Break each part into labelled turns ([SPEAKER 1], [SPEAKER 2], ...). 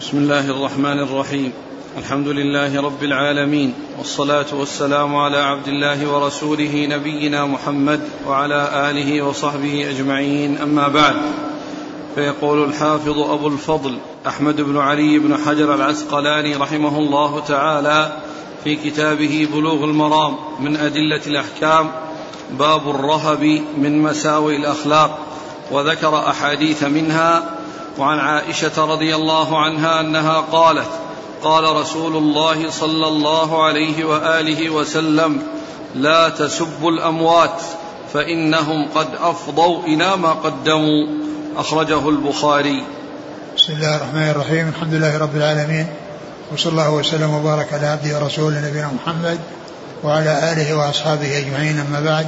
[SPEAKER 1] بسم الله الرحمن الرحيم. الحمد لله رب العالمين، والصلاة والسلام على عبد الله ورسوله نبينا محمد وعلى آله وصحبه أجمعين، أما بعد. فيقول الحافظ أبو الفضل أحمد بن علي بن حجر العسقلاني رحمه الله تعالى في كتابه بلوغ المرام من أدلة الأحكام: باب الرهب من مساوئ الأخلاق، وذكر أحاديث منها. وعن عائشة رضي الله عنها أنها قالت: قال رسول الله صلى الله عليه وآله وسلم: لا تسبوا الأموات فإنهم قد أفضوا إلى ما قدموا. أخرجه البخاري.
[SPEAKER 2] بسم الله الرحمن الرحيم. الحمد لله رب العالمين، وصلى الله وسلم وبارك على عبده ورسوله نبينا محمد وعلى آله وأصحابه أجمعين، أما بعد.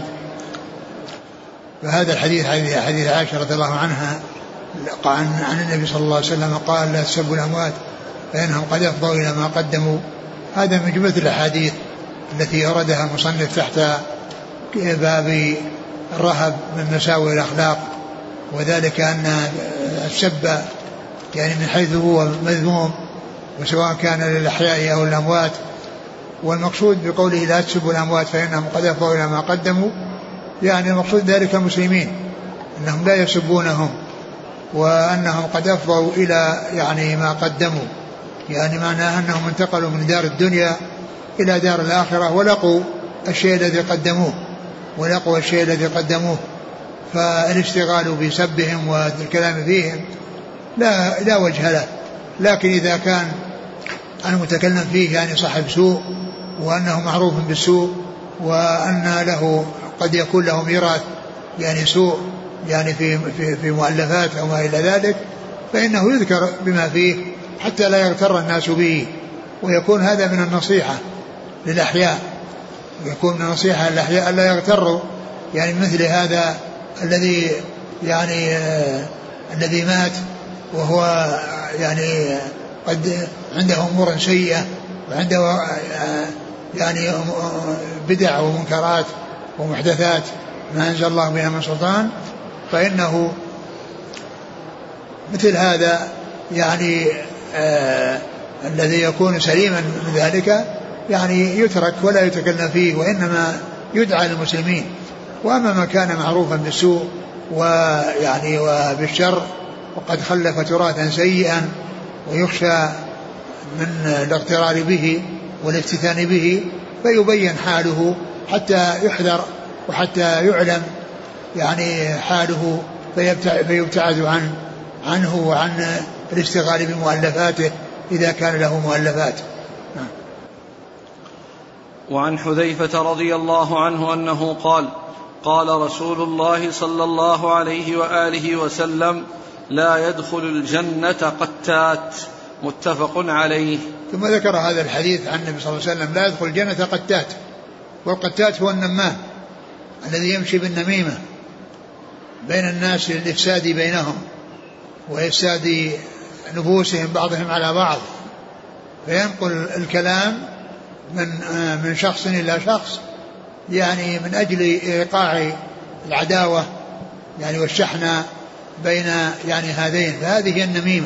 [SPEAKER 2] فهذا الحديث حديث عائشة رضي الله عنها عن النبي صلى الله عليه وسلم قال: لا تسبوا الأموات فإنهم قد أفضوا إلى ما قدموا. هذا من جملة الأحاديث التي أوردها المصنف تحت باب الرهب من مساوئ الأخلاق، وذلك أن السب يعني من حيث هو مذموم، وسواء كان للأحياء أو الأموات. والمقصود بقوله لا تسبوا الأموات فإنهم قد أفضوا إلى ما قدموا، يعني المقصود ذلك المسلمين أنهم لا يسبونهم، وأنهم قد أفضوا إلى يعني ما قدموا، يعني معناه أنهم انتقلوا من دار الدنيا إلى دار الآخرة ولقوا الشيء الذي قدموه فالاشتغال بسبهم والكلام فيهم لا وجه له. لكن إذا كان المتكلم فيه يعني صاحب سوء، وأنه معروف بالسوء، وأن له قد يكون له ميراث يعني سوء يعني في مؤلفات أو ما إلى ذلك، فإنه يذكر بما فيه حتى لا يغتر الناس به، ويكون هذا من النصيحة للأحياء، ويكون من النصيحة للأحياء ألا يغتروا يعني مثل هذا الذي يعني الذي مات وهو يعني قد عنده أمور سيئة، وعنده يعني بدع ومنكرات ومحدثات ما أنزل الله بها من سلطان، فإنه مثل هذا يعني الذي يكون سليما من ذلك يعني يترك ولا يتكلم فيه، وإنما يدعى للمسلمين. وأما ما كان معروفا بالسوء ويعني وبالشر وقد خلف تراثا سيئا ويخشى من الاغترار به والافتتان به، فيبين حاله حتى يحذر وحتى يعلم يعني حاله، فيبتعد عنه وعن الاشتغال بمؤلفاته إذا كان له مؤلفات.
[SPEAKER 1] وعن حذيفة رضي الله عنه أنه قال: قال رسول الله صلى الله عليه وآله وسلم: لا يدخل الجنة قتات. متفق عليه.
[SPEAKER 2] ثم ذكر هذا الحديث عن النبي صلى الله عليه وسلم: لا يدخل الجنة قتات. والقتات هو النمام الذي يمشي بالنميمة بين الناس للإفساد بينهم وإفساد نفوسهم بعضهم على بعض، فينقل الكلام من شخص إلى شخص يعني من أجل إيقاع العداوة يعني والشحنة بين يعني هذين. فهذه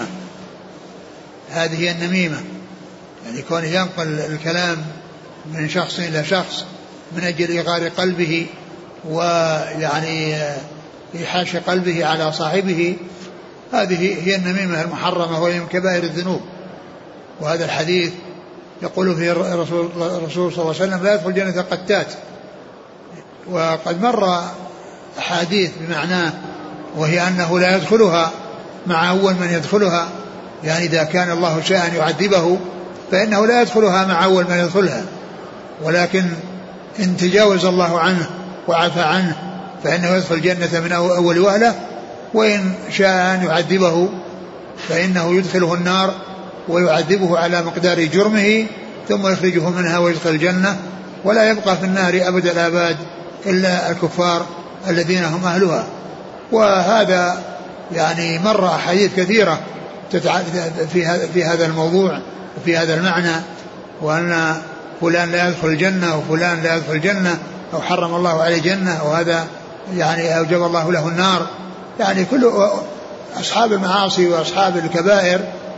[SPEAKER 2] هي النميمة يعني كون ينقل الكلام من شخص إلى شخص من أجل إيغار قلبه ويعني إيحاش قلبه على صاحبه. هذه هي النميمة المحرمة وهي من كبائر الذنوب. وهذا الحديث يقول فيه الرسول صلى الله عليه وسلم: لا يدخل الجنة قتات. وقد مر أحاديث بمعناه، وهي أنه لا يدخلها مع أول من يدخلها، يعني إذا كان الله شاء أن يعذبه فإنه لا يدخلها مع أول من يدخلها، ولكن إن تجاوز الله عنه وعفى عنه فإنه يدخل الجنة من أول وهلة. وإن شاء أن يعذبه فإنه يدخله النار ويعذبه على مقدار جرمه ثم يخرجه منها ويدخل الجنة، ولا يبقى في النار أبد الآباد إلا الكفار الذين هم أهلها. وهذا يعني مر أحاديث كثيرة في هذا الموضوع وفي هذا المعنى، وأن فلان لا يدخل الجنة وفلان لا يدخل الجنة، أو حرم الله عليه الجنة، وهذا يعني أوجب الله له النار. يعني كل أصحاب المعاصي وأصحاب الكبائر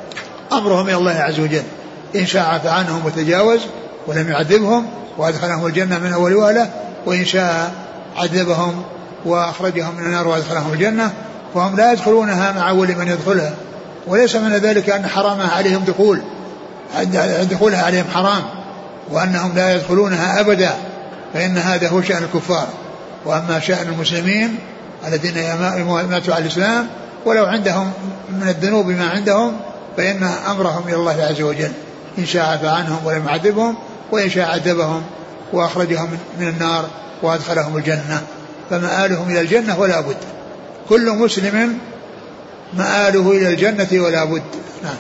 [SPEAKER 2] أمرهم إلى الله عز وجل، إن شاء عفى عنهم وتجاوز ولم يعذبهم وأدخلهم الجنة من أول وهلة، وإن شاء عذبهم وأخرجهم من النار وأدخلهم الجنة، فهم لا يدخلونها مع أول من يدخلها، وليس من ذلك أن حرام عليهم دخولها عليهم حرام، وأنهم لا يدخلونها أبدا، فإن هذا هو شأن الكفار. وأما شأن المسلمين الذين ماتوا على الإسلام ولو عندهم من الذنوب ما عندهم، فإن أمرهم إلى الله عز وجل، إن شاء عفى عنهم ولم يعذبهم، وإن شاء عذبهم وأخرجهم من النار وأدخلهم الجنة، فمآلهم إلى الجنة ولا بد، كل مسلم مآله إلى الجنة ولا بد. نعم.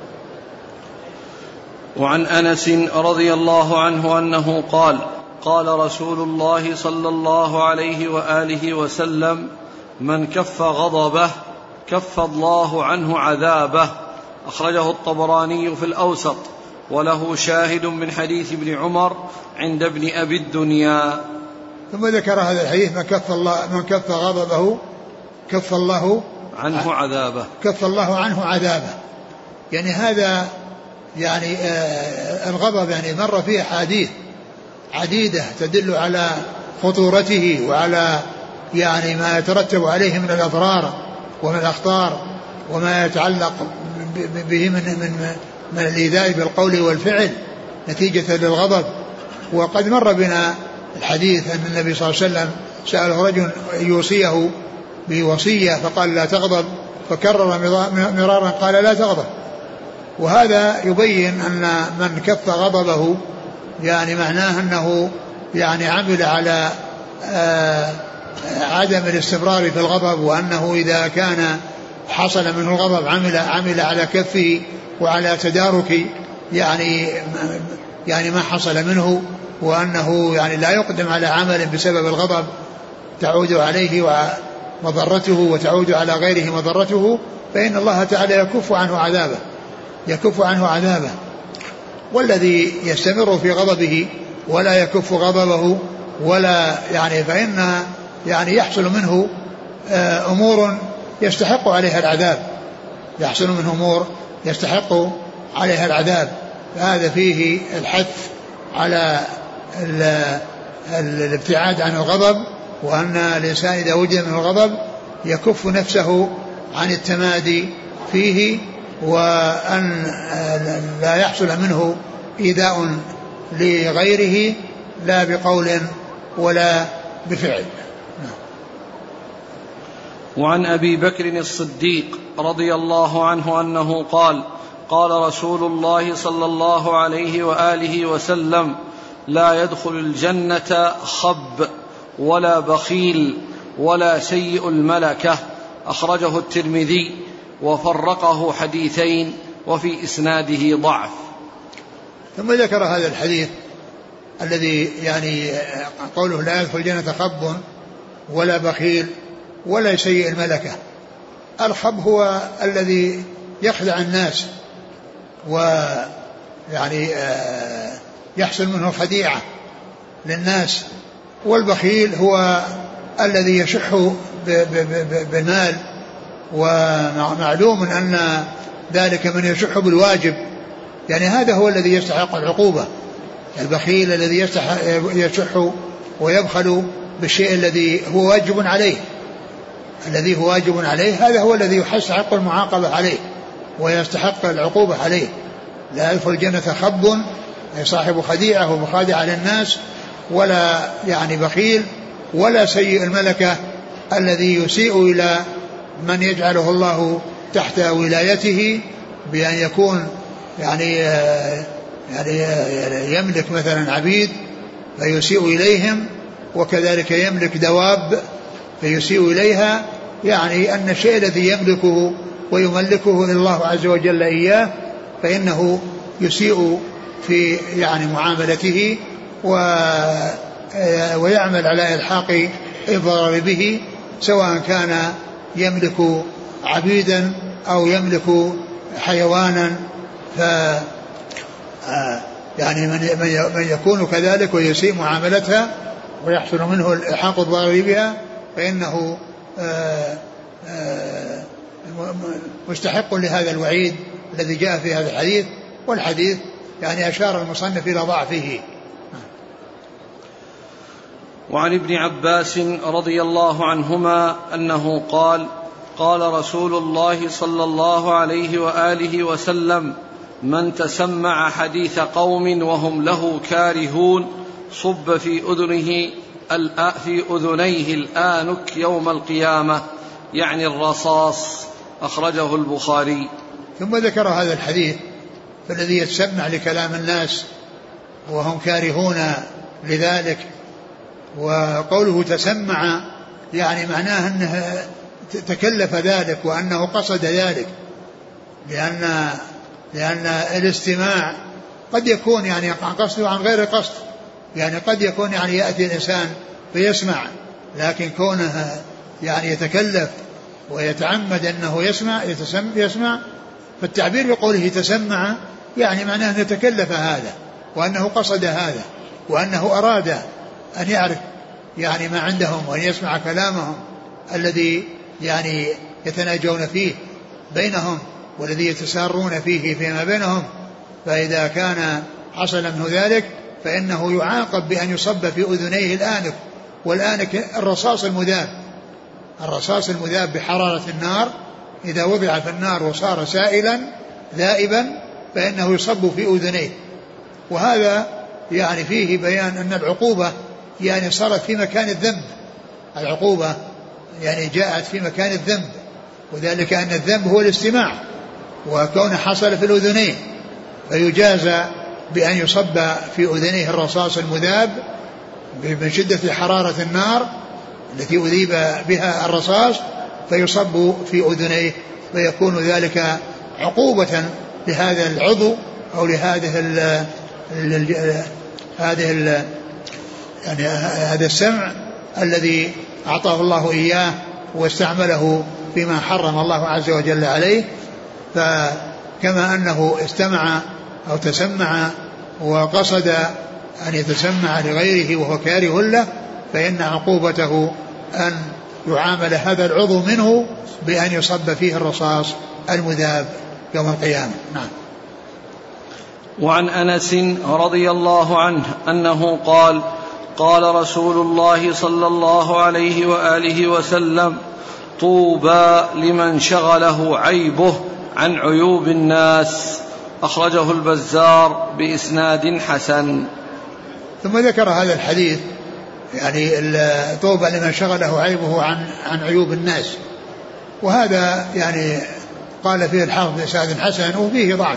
[SPEAKER 1] وعن أنس رضي الله عنه أنه قال: قال رسول الله صلى الله عليه وآله وسلم: من كف غضبه كف الله عنه عذابه. أخرجه الطبراني في الأوسط، وله شاهد من حديث ابن عمر عند ابن أبي الدنيا.
[SPEAKER 2] ثم ذكر هذا الحديث: من كف غضبه كف الله
[SPEAKER 1] عنه عذابه.
[SPEAKER 2] كف الله عنه عذابه، يعني هذا يعني الغضب يعني مر فيه أحاديث عديدة تدل على خطورته وعلى يعني ما يترتب عليه من الأضرار ومن الأخطار وما يتعلق به من الإيذاء بالقول والفعل نتيجة للغضب. وقد مر بنا الحديث أن النبي صلى الله عليه وسلم سأله رجل يوصيه بوصية فقال: لا تغضب، فكرر مرارا قال: لا تغضب. وهذا يبين أن من كف غضبه يعني معناه أنه يعني عمل على عدم الاستمرار في الغضب، وأنه إذا كان حصل منه الغضب عمل على كفه وعلى تدارك يعني ما حصل منه، وأنه يعني لا يقدم على عمل بسبب الغضب تعود عليه ومضرته وتعود على غيره مضرته، فإن الله تعالى يكف عنه عذابه. والذي يستمر في غضبه ولا يكف غضبه ولا يعني فإن يعني يحصل منه أمور يستحق عليها العذاب، فهذا فيه الحث على الابتعاد عن الغضب، وأن الإنسان إذا وجد من الغضب يكف نفسه عن التمادي فيه، وأن لا يحصل منه إيذاء لغيره لا بقول ولا بفعل.
[SPEAKER 1] وعن أبي بكر الصديق رضي الله عنه أنه قال: قال رسول الله صلى الله عليه وآله وسلم: لا يدخل الجنة خب ولا بخيل ولا سيء الملكة. أخرجه الترمذي وفرقه حديثين وفي إسناده ضعف.
[SPEAKER 2] ثم ذكر هذا الحديث الذي يعني قوله: لا يدخل الجنة خب ولا بخيل ولا سيء الملكة. الخب هو الذي يخدع الناس ويعني يحصل منه الخديعة للناس، والبخيل هو الذي يشح بالمال، ومعلوم أن ذلك من يشح بالواجب، يعني هذا هو الذي يستحق العقوبة. البخيل الذي يشح ويبخل بالشيء الذي هو واجب عليه، هذا هو الذي يستحق المعاقبة عليه ويستحق العقوبة عليه. لا يدخل الجنة خب أي صاحب خديعة ومخادعة للناس، ولا يعني بخيل، ولا سيء الملكة الذي يسيء إلى من يجعله الله تحت ولايته بأن يكون يعني يملك مثلا عبيد فيسيء إليهم، وكذلك يملك دواب فيسيء إليها، يعني أن الشيء الذي يملكه ويملكه الله عز وجل إياه فإنه يسيء في يعني معاملته ويعمل على إلحاق إضرار به، سواء كان يملك عبيدا أو يملك حيوانا، يعني من يكون كذلك ويسيء معاملتها ويحصل منه الحاق الضرر بها فإنه مستحق لهذا الوعيد الذي جاء في هذا الحديث، والحديث يعني أشار المصنف إلى ضعفه.
[SPEAKER 1] وعن ابن عباس رضي الله عنهما أنه قال: قال رسول الله صلى الله عليه وآله وسلم: من تسمع حديث قوم وهم له كارهون صب في أذنيه الآنك يوم القيامة، يعني الرصاص. أخرجه البخاري.
[SPEAKER 2] ثم ذكر هذا الحديث فالذي يتسمع لكلام الناس وهم كارهون لذلك، وقوله تسمع يعني معناه أنه تكلف ذلك وأنه قصد ذلك، لأن الاستماع قد يكون يعني عن قصد وعن غير قصد، يعني قد يكون يعني يأتي الإنسان فيسمع، لكن كونه يعني يتكلف ويتعمد أنه يسمع، فالتعبير بقوله تسمع يعني معناه أنه تكلف هذا، وأنه قصد هذا، وأنه أراد أن يعرف يعني ما عندهم، وأن يسمع كلامهم الذي يعني يتناجون فيه بينهم، والذي يتسارون فيه فيما بينهم. فإذا كان حصل منه ذلك فإنه يعاقب بأن يصب في أذنيه الآنك، والآنك الرصاص المذاب بحرارة النار، إذا وضع في النار وصار سائلا ذائبا فإنه يصب في أذنيه. وهذا يعني فيه بيان أن العقوبة يعني صارت في مكان الذنب، العقوبة يعني جاءت في مكان الذنب، وذلك أن الذنب هو الاستماع، وكون حصل في الأذنين فيجازى بأن يصب في أذنيه الرصاص المذاب من شدة حرارة النار التي أذيب بها الرصاص، فيصب في أذنيه، فيكون ذلك عقوبة لهذا العضو أو لهذه يعني هذا السمع الذي أعطاه الله إياه واستعمله فيما حرم الله عز وجل عليه. فكما أنه استمع أو تسمع وقصد أن يتسمع لغيره وهو كاره له، فإن عقوبته أن يعامل هذا العضو منه بأن يصب فيه الرصاص المذاب يوم القيامة. نعم.
[SPEAKER 1] وعن أنس رضي الله عنه أنه قال: قال رسول الله صلى الله عليه وآله وسلم: طوبى لمن شغله عيبه عن عيوب الناس. أخرجه البزار بإسناد حسن.
[SPEAKER 2] ثم ذكر هذا الحديث يعني طوبى لمن شغله عيبه عن عيوب الناس، وهذا يعني قال فيه الحافظ بإسناد حسن وفيه ضعف،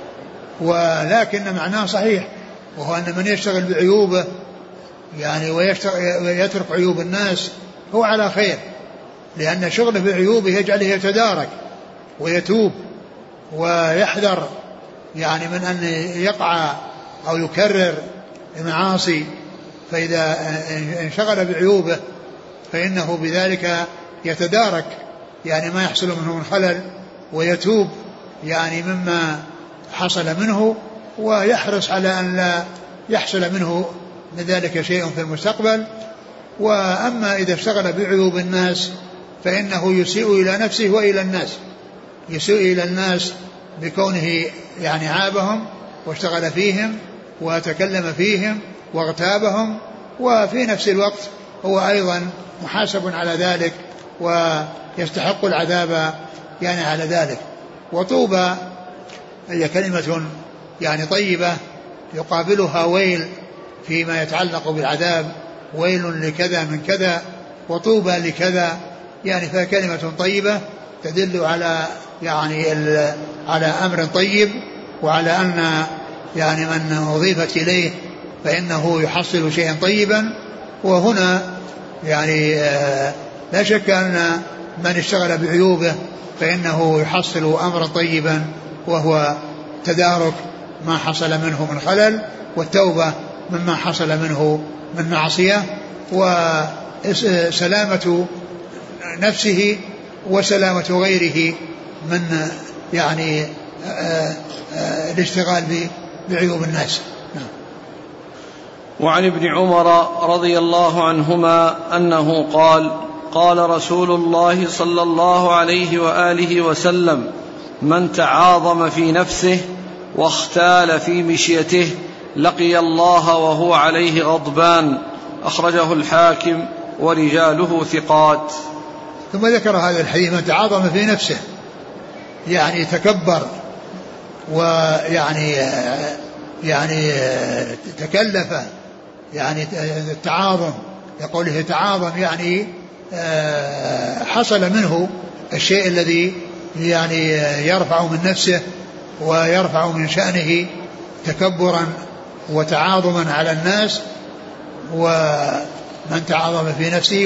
[SPEAKER 2] ولكن معناه صحيح، وهو أن من يشتغل بعيوبه يعني ويترك عيوب الناس هو على خير، لأن شغله بعيوبه يجعله يتدارك ويتوب ويحذر يعني من أن يقع أو يكرر المعاصي. فإذا انشغل بعيوبه فإنه بذلك يتدارك يعني ما يحصل منه من خلل، ويتوب يعني مما حصل منه، ويحرص على أن لا يحصل منه من ذلك شيء في المستقبل. وأما إذا اشتغل بعيوب الناس فإنه يسيء إلى نفسه وإلى الناس، يسيء إلى الناس بكونه يعني عابهم واشتغل فيهم وتكلم فيهم واغتابهم، وفي نفس الوقت هو أيضا محاسب على ذلك ويستحق العذاب يعني على ذلك. وطوبى هي كلمة يعني طيبة يقابلها ويل فيما يتعلق بالعذاب، ويل لكذا من كذا وطوبى لكذا، يعني فهي كلمة طيبة تدل على يعني على أمر طيب، وعلى أن يعني من أضيفت إليه فإنه يحصل شيئا طيبا. وهنا يعني لا شك أن من اشتغل بعيوبه فإنه يحصل أمرا طيبا، وهو تدارك ما حصل منه من خلل، والتوبة مما حصل منه من معصية، وسلامة نفسه وسلامة غيره من يعني الاشتغال بعيوب الناس.
[SPEAKER 1] وعن ابن عمر رضي الله عنهما أنه قال: قال رسول الله صلى الله عليه وآله وسلم: من تعاظم في نفسه واختال في مشيته لقي الله وهو عليه غضبان. أخرجه الحاكم ورجاله ثقات.
[SPEAKER 2] ثم ذكر هذا الحديث: من تعاظم في نفسه، يعني تكبر ويعني تكلف، يعني التعاظم، يقوله تعاظم يعني حصل منه الشيء الذي يعني يرفع من نفسه ويرفع من شأنه تكبرا وتعاظما على الناس. ومن تعاظم في نفسه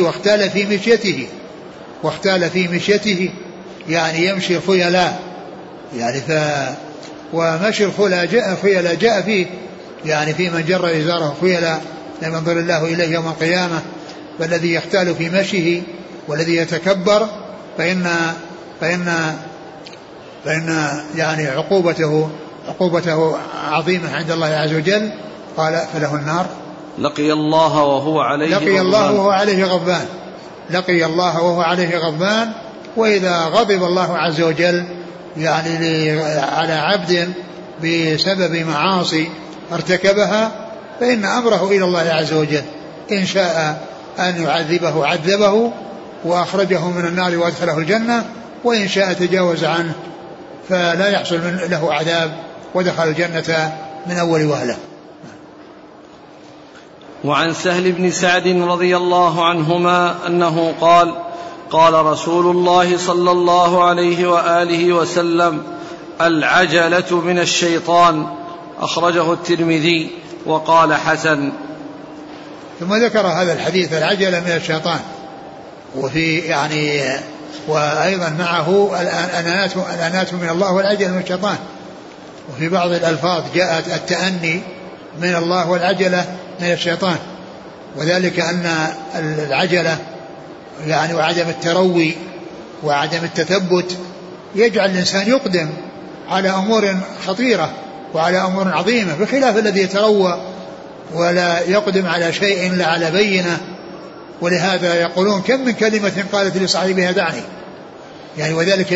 [SPEAKER 2] واختال في مشيته يعني يمشي خيلا، يعني ومشي الخيلا جاء فيه يعني في من جر إزاره خيلا لم ينظر الله إليه يوم القيامة. فالذي يختال في مشيه والذي يتكبر فإن يعني عقوبته عظيمة عند الله عز وجل. قال: فله النار.
[SPEAKER 1] لقي الله وهو عليه غضبان. وإذا غضب الله عز وجل يعني على عبد بسبب معاصي ارتكبها فإن أمره إلى الله عز وجل، إن شاء أن يعذبه عذبه وأخرجه من النار وأدخله الجنة، وإن شاء تجاوز عنه فلا يحصل له عذاب ودخل الجنة من أول وهلة. وعن سهل بن سعد رضي الله عنهما أنه قال: قال رسول الله صلى الله عليه وآله وسلم: العجلة من الشيطان. أخرجه الترمذي وقال: حسن.
[SPEAKER 2] ثم ذكر هذا الحديث: العجلة من الشيطان، وفي يعني وأيضا معه الأنات من الله والعجلة من الشيطان. وفي بعض الألفاظ جاءت التأني من الله والعجلة من الشيطان، وذلك أن العجلة يعني وعدم التروي وعدم التثبت يجعل الإنسان يقدم على أمور خطيرة وعلى أمور عظيمة، بخلاف الذي يتروى ولا يقدم على شيء إلا على بينة. ولهذا يقولون: كم من كلمة قالت لصاحبها دعني، يعني وذلك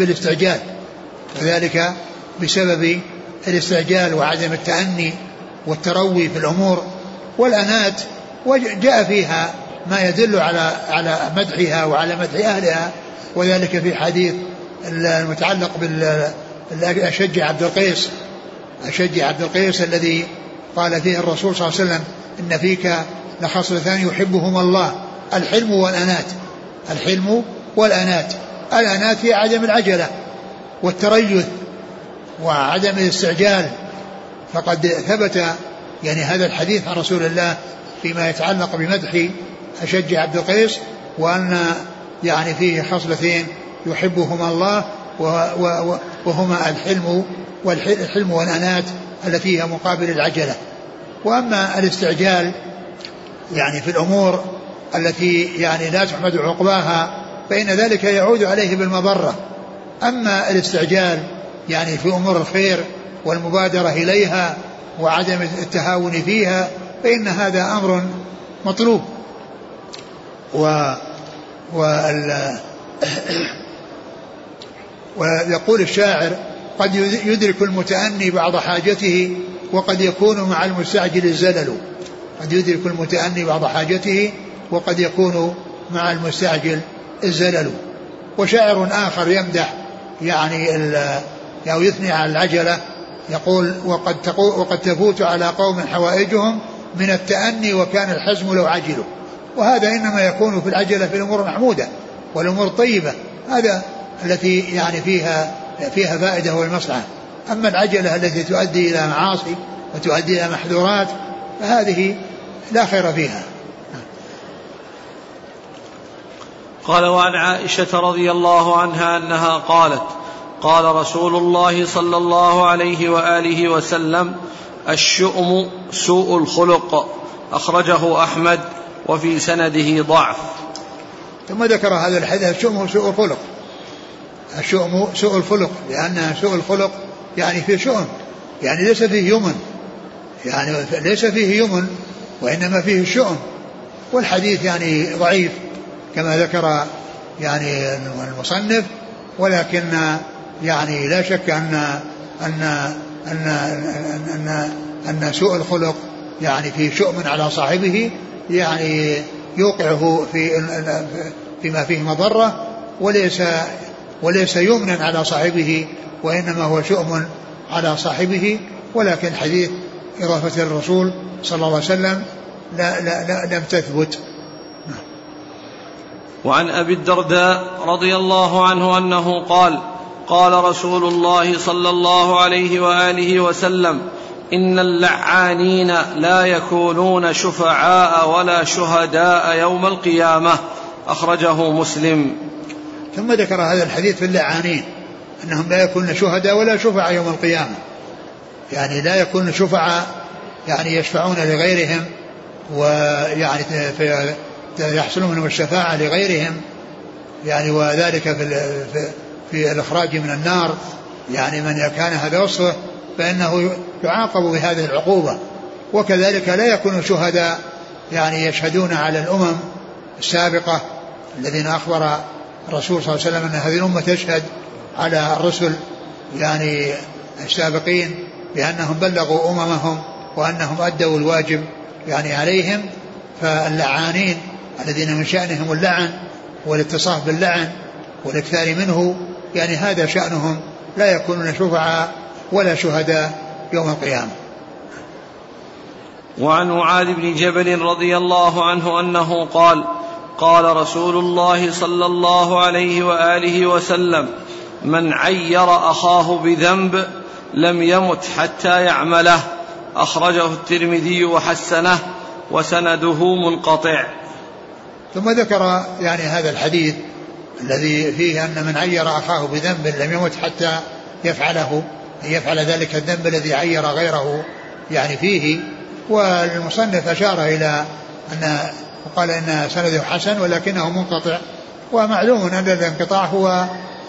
[SPEAKER 2] بسبب الاستعجال وعدم التأني والتروي في الأمور. والأنات وجاء فيها ما يدل على مدحها وعلى مدح أهلها، وذلك في حديث المتعلق بالأشج عبد القيس الذي قال فيه الرسول صلى الله عليه وسلم: إن فيك لخصلتان يحبهما الله: الحلم والأنات. الأنات هي عدم العجلة والتريث وعدم الاستعجال. فقد ثبت يعني هذا الحديث عن رسول الله فيما يتعلق بمدح أشج عبد القيس، وأن يعني فيه خصلتين يحبهما الله وهما الحلم والأنات التي هي مقابل العجلة. وأما الاستعجال يعني في الأمور التي يعني لا تحمد عقباها فإن ذلك يعود عليه بالمضرة. أما الاستعجال يعني في أمور الخير والمبادرة إليها وعدم التهاون فيها فإن هذا أمر مطلوب. ويقول الشاعر: قد يدرك المتأني بعض حاجته وقد يكون مع المستعجل الزلل. قد يدرك المتأني بعض حاجته وقد يكون مع المستعجل الزلل. وشاعر آخر يمدح يعني أو يثني على العجلة، يقول: وقد تفوت على قوم حوائجهم من التأني وكان الحزم لو عجلوا. وهذا إنما يكون في العجلة في الأمور المحمودة والأمور الطيبة، هذا التي يعني فيها فائدة والمصلحة. أما العجلة التي تؤدي إلى معاصي وتؤدي إلى محذورات فهذه لا خير فيها.
[SPEAKER 1] قال: وعن عائشة رضي الله عنها أنها قالت: قال رسول الله صلى الله عليه وآله وسلم: الشؤم سوء الخلق. أخرجه أحمد وفي سنده ضعف.
[SPEAKER 2] ثم ذكر هذا الحديث: الشؤم سوء الخلق. الشؤم سوء الخلق، لأن سوء الخلق يعني فيه شؤم، يعني ليس فيه يمن، يعني ليس فيه يمن وإنما فيه الشؤم. والحديث يعني ضعيف كما ذكر يعني المصنف، ولكن يعني لا شك أن سوء الخلق يعني في شؤم على صاحبه يعني يوقعه فيما فيه مضرة، وليس يمنا على صاحبه، وإنما هو شؤم على صاحبه. ولكن حديث إضافة الرسول صلى الله عليه وسلم لم تثبت.
[SPEAKER 1] وعن أبي الدرداء رضي الله عنه أنه قال: قال رسول الله صلى الله عليه وآله وسلم: إن اللعانين لا يكونون شفعاء ولا شهداء يوم القيامة. أخرجه مسلم.
[SPEAKER 2] ثم ذكر هذا الحديث في اللعانين أنهم لا يكونون شهداء ولا شفعاء يوم القيامة، يعني لا يكونون شفعاء يعني يشفعون لغيرهم ويعني يحصل منهم الشفاعة لغيرهم، يعني وذلك في الإخراج من النار، يعني من كان هذا وصفه فإنه يعاقب بهذه العقوبة. وكذلك لا يكون شهداء يعني يشهدون على الأمم السابقة الذين أخبر الرسول صلى الله عليه وسلم أن هذه الأمة تشهد على الرسل يعني السابقين بأنهم بلغوا أممهم وأنهم أدوا الواجب يعني عليهم. فاللعانين الذين من شأنهم اللعن والاتصاف باللعن والاكثار منه، يعني هذا شأنهم، لا يكونون شفعاء ولا شهداء يوم القيامة.
[SPEAKER 1] وعن معاذ بن جبل رضي الله عنه أنه قال: قال رسول الله صلى الله عليه وآله وسلم: من عير أخاه بذنب لم يمت حتى يعمله. أخرجه الترمذي وحسنه وسنده منقطع.
[SPEAKER 2] ثم ذكر يعني هذا الحديث الذي فيه أن من عير أخاه بذنب لم يمت حتى يفعله، يفعل ذلك الذنب الذي عير غيره يعني فيه. والمصنف أشار إلى أن وقال إن سنده حسن ولكنه منقطع، ومعلوم أن الانقطاع هو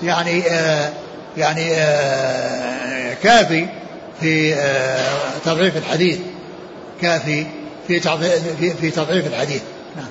[SPEAKER 2] يعني كافي في تضعيف الحديث، كافي في تضعيف الحديث.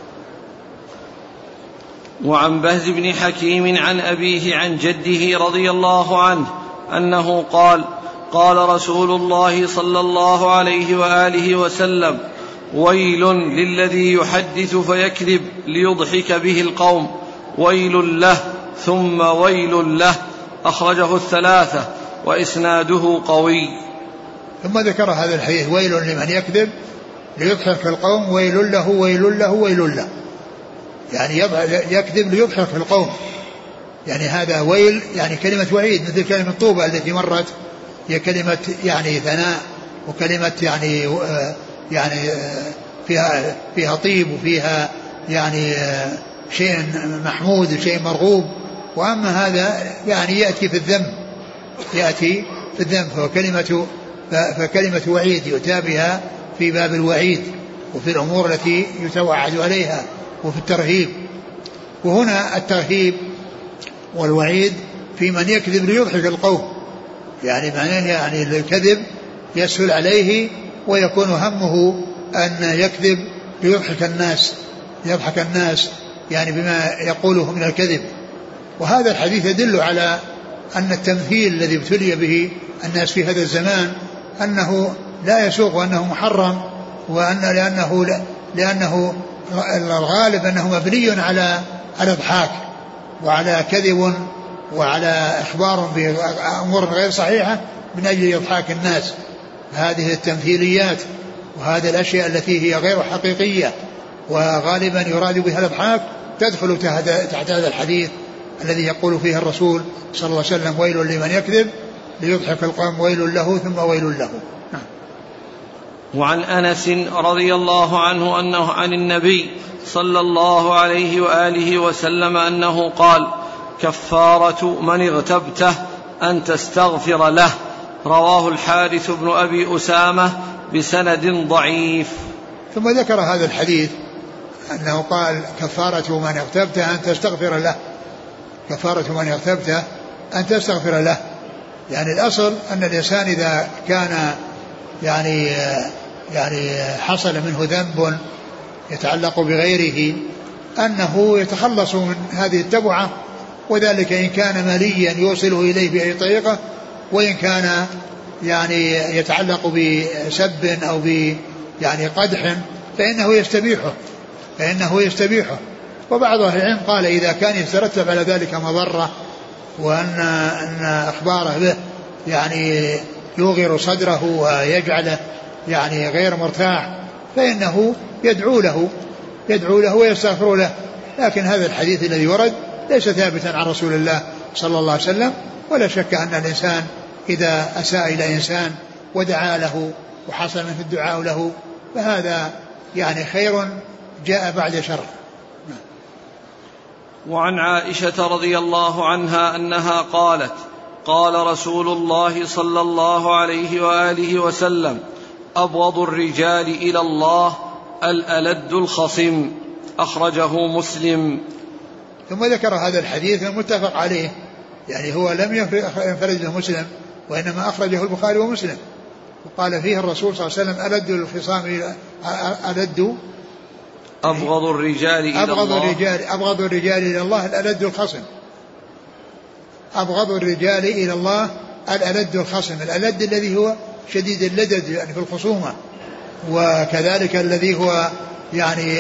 [SPEAKER 1] وعن بهز بن حكيم عن أبيه عن جده رضي الله عنه أنه قال: قال رسول الله صلى الله عليه وآله وسلم: ويل للذي يحدث فيكذب ليضحك به القوم، ويل له ثم ويل له. أخرجه الثلاثة وإسناده قوي.
[SPEAKER 2] ثم ذكر هذا الحديث: ويل لمن يكذب ليضحك القوم، ويل له ويل له ويل له، يعني يكذب ليضحك القوم، يعني هذا ويل يعني كلمة وعيد، مثل كلمة طوبى التي مرت، هي كلمة يعني ثناء وكلمة يعني فيها طيب وفيها يعني شيء محمود وشيء مرغوب. وأما هذا يعني يأتي في الذم، فكلمة وعيد يؤتى بها في باب الوعيد وفي الأمور التي يتوعد عليها وفي الترهيب. وهنا الترهيب والوعيد في من يكذب ليضحك القوم، يعني معناه يعني الكذب يسهل عليه ويكون همه أن يكذب ليضحك الناس يعني بما يقوله من الكذب. وهذا الحديث يدل على أن التمثيل الذي ابتلي به الناس في هذا الزمان أنه لا يسوق وأنه محرم، لأنه الغالب أنه مبني على إضحاك وعلى كذب وعلى إخبار بأمور غير صحيحة من أجل إضحاك الناس. هذه التمثيليات وهذه الأشياء التي هي غير حقيقية وغالبا يراد بها الإضحاك تدخل تحت هذا الحديث الذي يقول فيه الرسول صلى الله عليه وسلم: ويل لمن يكذب ليضحك القوم، ويل له ثم ويل له.
[SPEAKER 1] وعن أنس رضي الله عنه أنه عن النبي صلى الله عليه وآله وسلم أنه قال: كفارة من اغتبته أن تستغفر له. رواه الحارث بن أبي أسامة بسند ضعيف.
[SPEAKER 2] ثم ذكر هذا الحديث أنه قال: كفارة من اغتبته أن تستغفر له، كفارة من اغتبته أن تستغفر له. يعني الأصل أن الإنسان إذا كان يعني حصل منه ذنب يتعلق بغيره أنه يتخلص من هذه التبعة وذلك إن كان ماليا يوصله إليه بأي طريقة، وإن كان يعني يتعلق بسب أو يعني قدح فإنه يستبيحه. وبعض أهل العلم قال إذا كان يترتب على ذلك مضرة وأن أخباره به يعني يوغر صدره ويجعله يعني غير مرتاح، فإنه يدعو له ويستغفر له. لكن هذا الحديث الذي ورد ليس ثابتا عن رسول الله صلى الله عليه وسلم، ولا شك أن الإنسان إذا أساء إلى إنسان ودعا له وحصل منه الدعاء له فهذا يعني خير جاء بعد شر.
[SPEAKER 1] وعن عائشة رضي الله عنها أنها قالت: قال رسول الله صلى الله عليه وآله وسلم: أبغض الرجال إلى الله الألد الخصم. أخرجه مسلم.
[SPEAKER 2] ثم ذكر هذا الحديث المتفق عليه، يعني هو لم ينفرد له مسلم وإنما أخرجه البخاري ومسلم، وقال فيه الرسول صلى الله عليه وسلم: ألد الخصام
[SPEAKER 1] أبغض الرجال إلى الله الألد الخصم. أبغض الرجال إلى الله الألد الخصم. الألد الذي هو شديد اللدد يعني في الخصومة، وكذلك الذي هو يعني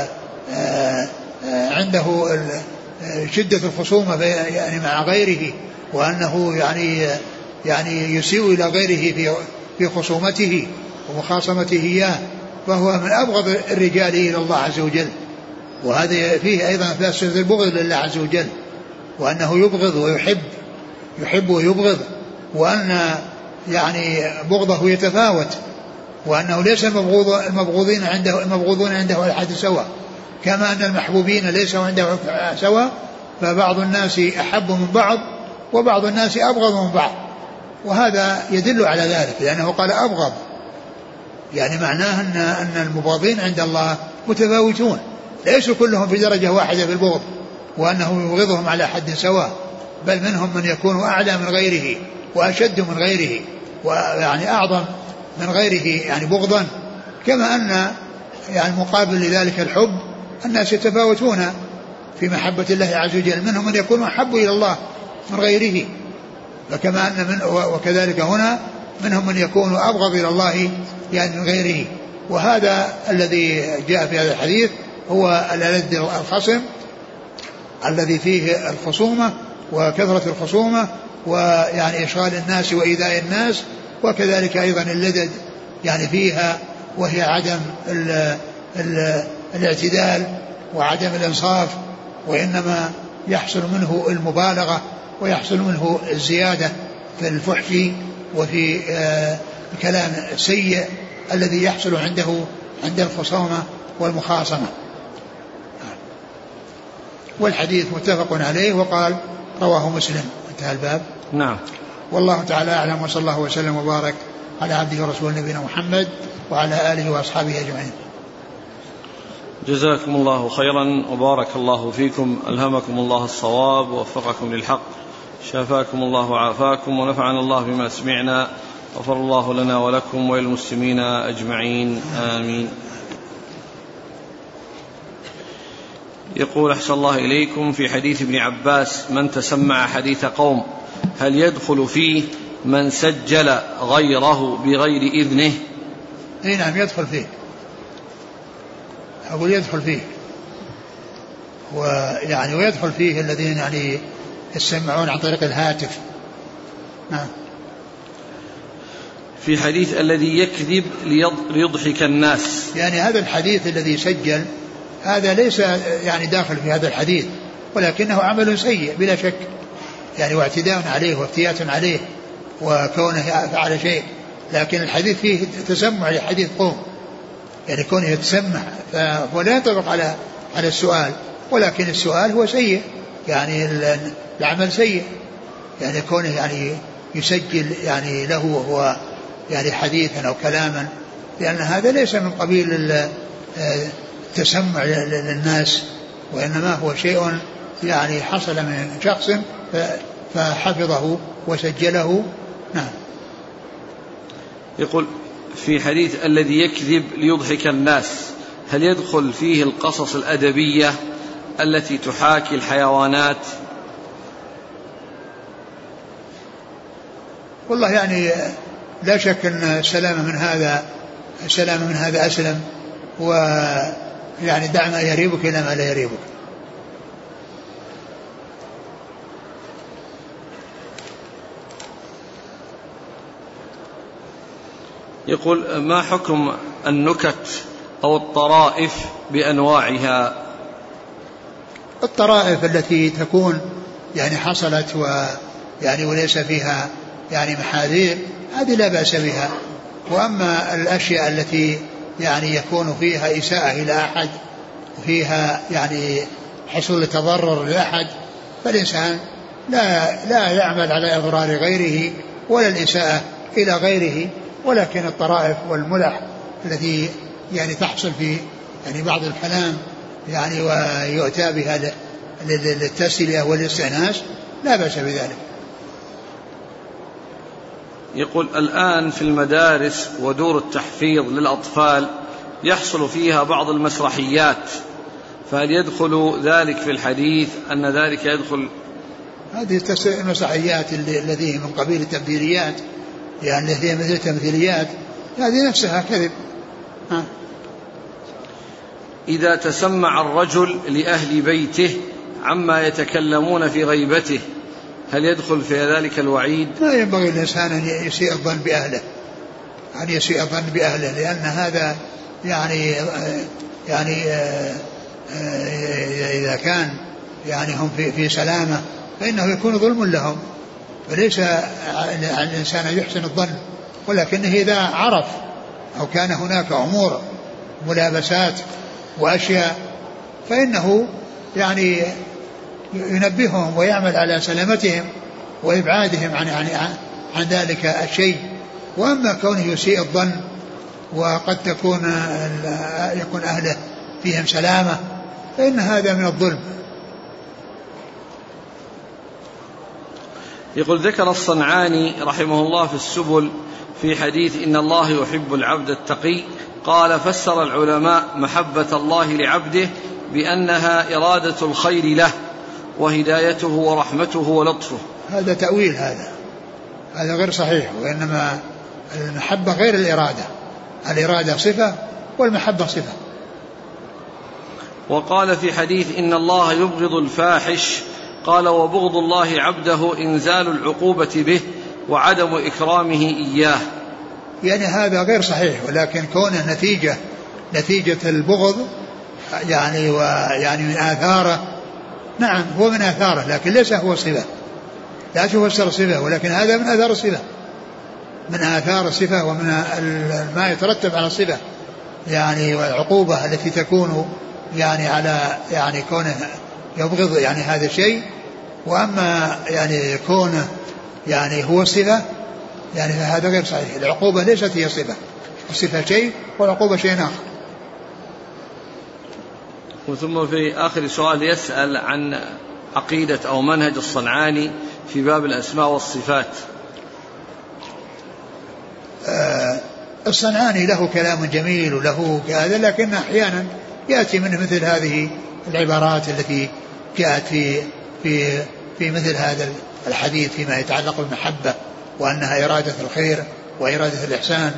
[SPEAKER 1] عنده شدة الخصومة يعني مع غيره، وأنه يعني يسيء إلى غيره في خصومته ومخاصمته إياه، فهو من أبغض الرجال إلى الله عز وجل. وهذا فيه أيضا فاسد البغض لله عز وجل، وأنه يبغض ويحب، يحب ويبغض، وأن يعني بغضه يتفاوت، وأنه ليس المبغوضون عنده على حد سواء، كما أن المحبوبين ليسوا عنده سواء، فبعض الناس أحب من بعض وبعض الناس أبغض من بعض. وهذا يدل على ذلك، لأنه قال أبغض، يعني معناه أن المبغضين عند الله متفاوتون، ليسوا كلهم في درجة واحدة في البغض، وأنه يبغضهم على حد سواء، بل منهم من يكون أعلى من غيره وأشد من غيره ويعني أعظم من غيره يعني بغضا. كما أن يعني مقابل لذلك الحب الناس يتفاوتون في محبة الله عز وجل، منهم من يكون أحب إلى الله من غيره، وكما أن وكذلك هنا منهم من يكون أبغض إلى الله يعني من غيره. وهذا الذي جاء في هذا الحديث هو الألد الخصم الذي فيه الخصومة وكثرة الخصومة ويعني إشغال الناس وإيذاء الناس، وكذلك أيضا اللدد يعني فيها، وهي عدم الاعتدال وعدم الإنصاف، وإنما يحصل منه المبالغة ويحصل منه الزيادة في الفحش وفي الكلام السيء الذي يحصل عند الخصومة والمخاصمة. والحديث متفق عليه، وقال رواه مسلم. انتهى الباب. نعم.
[SPEAKER 2] والله تعالى أعلم، وصلى الله وسلم وبارك على عبده ورسوله نبينا محمد وعلى آله وأصحابه أجمعين.
[SPEAKER 1] جزاكم الله خيرا وبارك الله فيكم، ألهمكم الله الصواب ووفقكم للحق، شافاكم الله وعافاكم، ونفعنا الله بما سمعنا، غفر الله لنا ولكم وللمسلمين أجمعين، آمين. يقول: أحسن الله إليكم، في حديث ابن عباس: من تسمع حديث قوم هل يدخل فيه من سجل غيره بغير إذنه؟
[SPEAKER 2] أي نعم، يدخل فيه، أقول يدخل فيه، ويعني ويدخل فيه الذين يعني يسمعون عن طريق الهاتف. نعم.
[SPEAKER 1] في حديث الذي يكذب ليضحك الناس،
[SPEAKER 2] يعني هذا الحديث الذي سجل هذا ليس يعني داخل في هذا الحديث، ولكنه عمل سيء بلا شك، يعني واعتداء عليه وافتيات عليه وكونه فعل شيء، لكن الحديث فيه تسمع لحديث قوم، يعني كونه يتسمع فهو لا ينطبق على السؤال، ولكن السؤال هو سيء، يعني العمل سيء، يعني كونه يعني يسجل يعني له وهو يعني حديثا أو كلاما، لأن هذا ليس من قبيل التسمع للناس، وإنما هو شيء يعني حصل من شخص فحفظه وسجله. نعم.
[SPEAKER 1] يقول: في حديث الذي يكذب ليضحك الناس هل يدخل فيه القصص الأدبية التي تحاكي الحيوانات؟
[SPEAKER 2] والله يعني لا شك أن السلامة من هذا أسلم. ويعني دع ما يريبك إلى ما لا يريبك.
[SPEAKER 1] يقول: ما حكم النكت أو الطرائف بأنواعها؟
[SPEAKER 2] الطرائف التي تكون يعني حصلت ويعني وليس فيها يعني محاذير هذه لا بأس بها. وأما الأشياء التي يعني يكون فيها إساءة إلى أحد وفيها يعني حصول تضرر لأحد فالإنسان لا يعمل على إضرار غيره ولا الإساءة إلى غيره. ولكن الطرائف والملح التي يعني تحصل في يعني بعض الكلام يعني ويؤتى بها للتسلية والاستئناس لا بأس بذلك.
[SPEAKER 1] يقول: الآن في المدارس ودور التحفيظ للأطفال يحصل فيها بعض المسرحيات، فهل يدخل ذلك في الحديث أن ذلك يدخل؟
[SPEAKER 2] هذه المسرحيات التي من قبيل التمثيليات يعني التي مثل التمثيليات هذه نفسها كذب.
[SPEAKER 1] إذا تسمع الرجل لأهل بيته عما يتكلمون في غيبته هل يدخل في ذلك الوعيد؟
[SPEAKER 2] لا ينبغي الإنسان أن يسيء الظن بأهله، أن يسيء الظن بأهله، لأن هذا يعني إذا كان يعني هم في سلامة فإنه يكون ظلم لهم. وليس على الإنسان أن يحسن الظن، ولكنه إذا عرف أو كان هناك أمور ملابسات وأشياء فإنه يعني ينبههم ويعمل على سلامتهم وإبعادهم عن ذلك الشيء. وأما كونه يسيء الظن وقد يكون أهله فيهم سلامة فإن هذا من الظلم.
[SPEAKER 1] يقول: ذكر الصنعاني رحمه الله في السبل في حديث إن الله يحب العبد التقي، قال: فسر العلماء محبة الله لعبده بأنها إرادة الخير له وهدايته ورحمته ولطفه.
[SPEAKER 2] هذا تأويل، هذا غير صحيح، وإنما المحبة غير الإرادة صفة والمحبة صفة.
[SPEAKER 1] وقال في حديث إن الله يبغض الفاحش، قال: وبغض الله عبده إنزال العقوبة به وعدم إكرامه إياه.
[SPEAKER 2] يعني هذا غير صحيح، ولكن كونه نتيجة البغض يعني من آثاره، نعم هو من آثاره، لكن ليس هو صفة، لا تفسر صفة، ولكن هذا من آثار الصفة، من آثار الصفة ومن ما يترتب على الصفة يعني، والعقوبة التي تكون يعني على يعني كونه يبغض يعني هذا الشيء. وأما يعني كونه يعني هو صفة يعني هذا غير صحيح. العقوبة ليست هي صفة، الصفة شيء والعقوبة شيء آخر.
[SPEAKER 1] وثم في آخر سؤال يسأل عن عقيدة أو منهج الصنعاني في باب الأسماء والصفات.
[SPEAKER 2] الصنعاني له كلام جميل وله هذا، لكن أحيانا يأتي منه مثل هذه العبارات التي جاءت في مثل هذا الحديث فيما يتعلق بالمحبة وأنها إرادة الخير وإرادة الإحسان.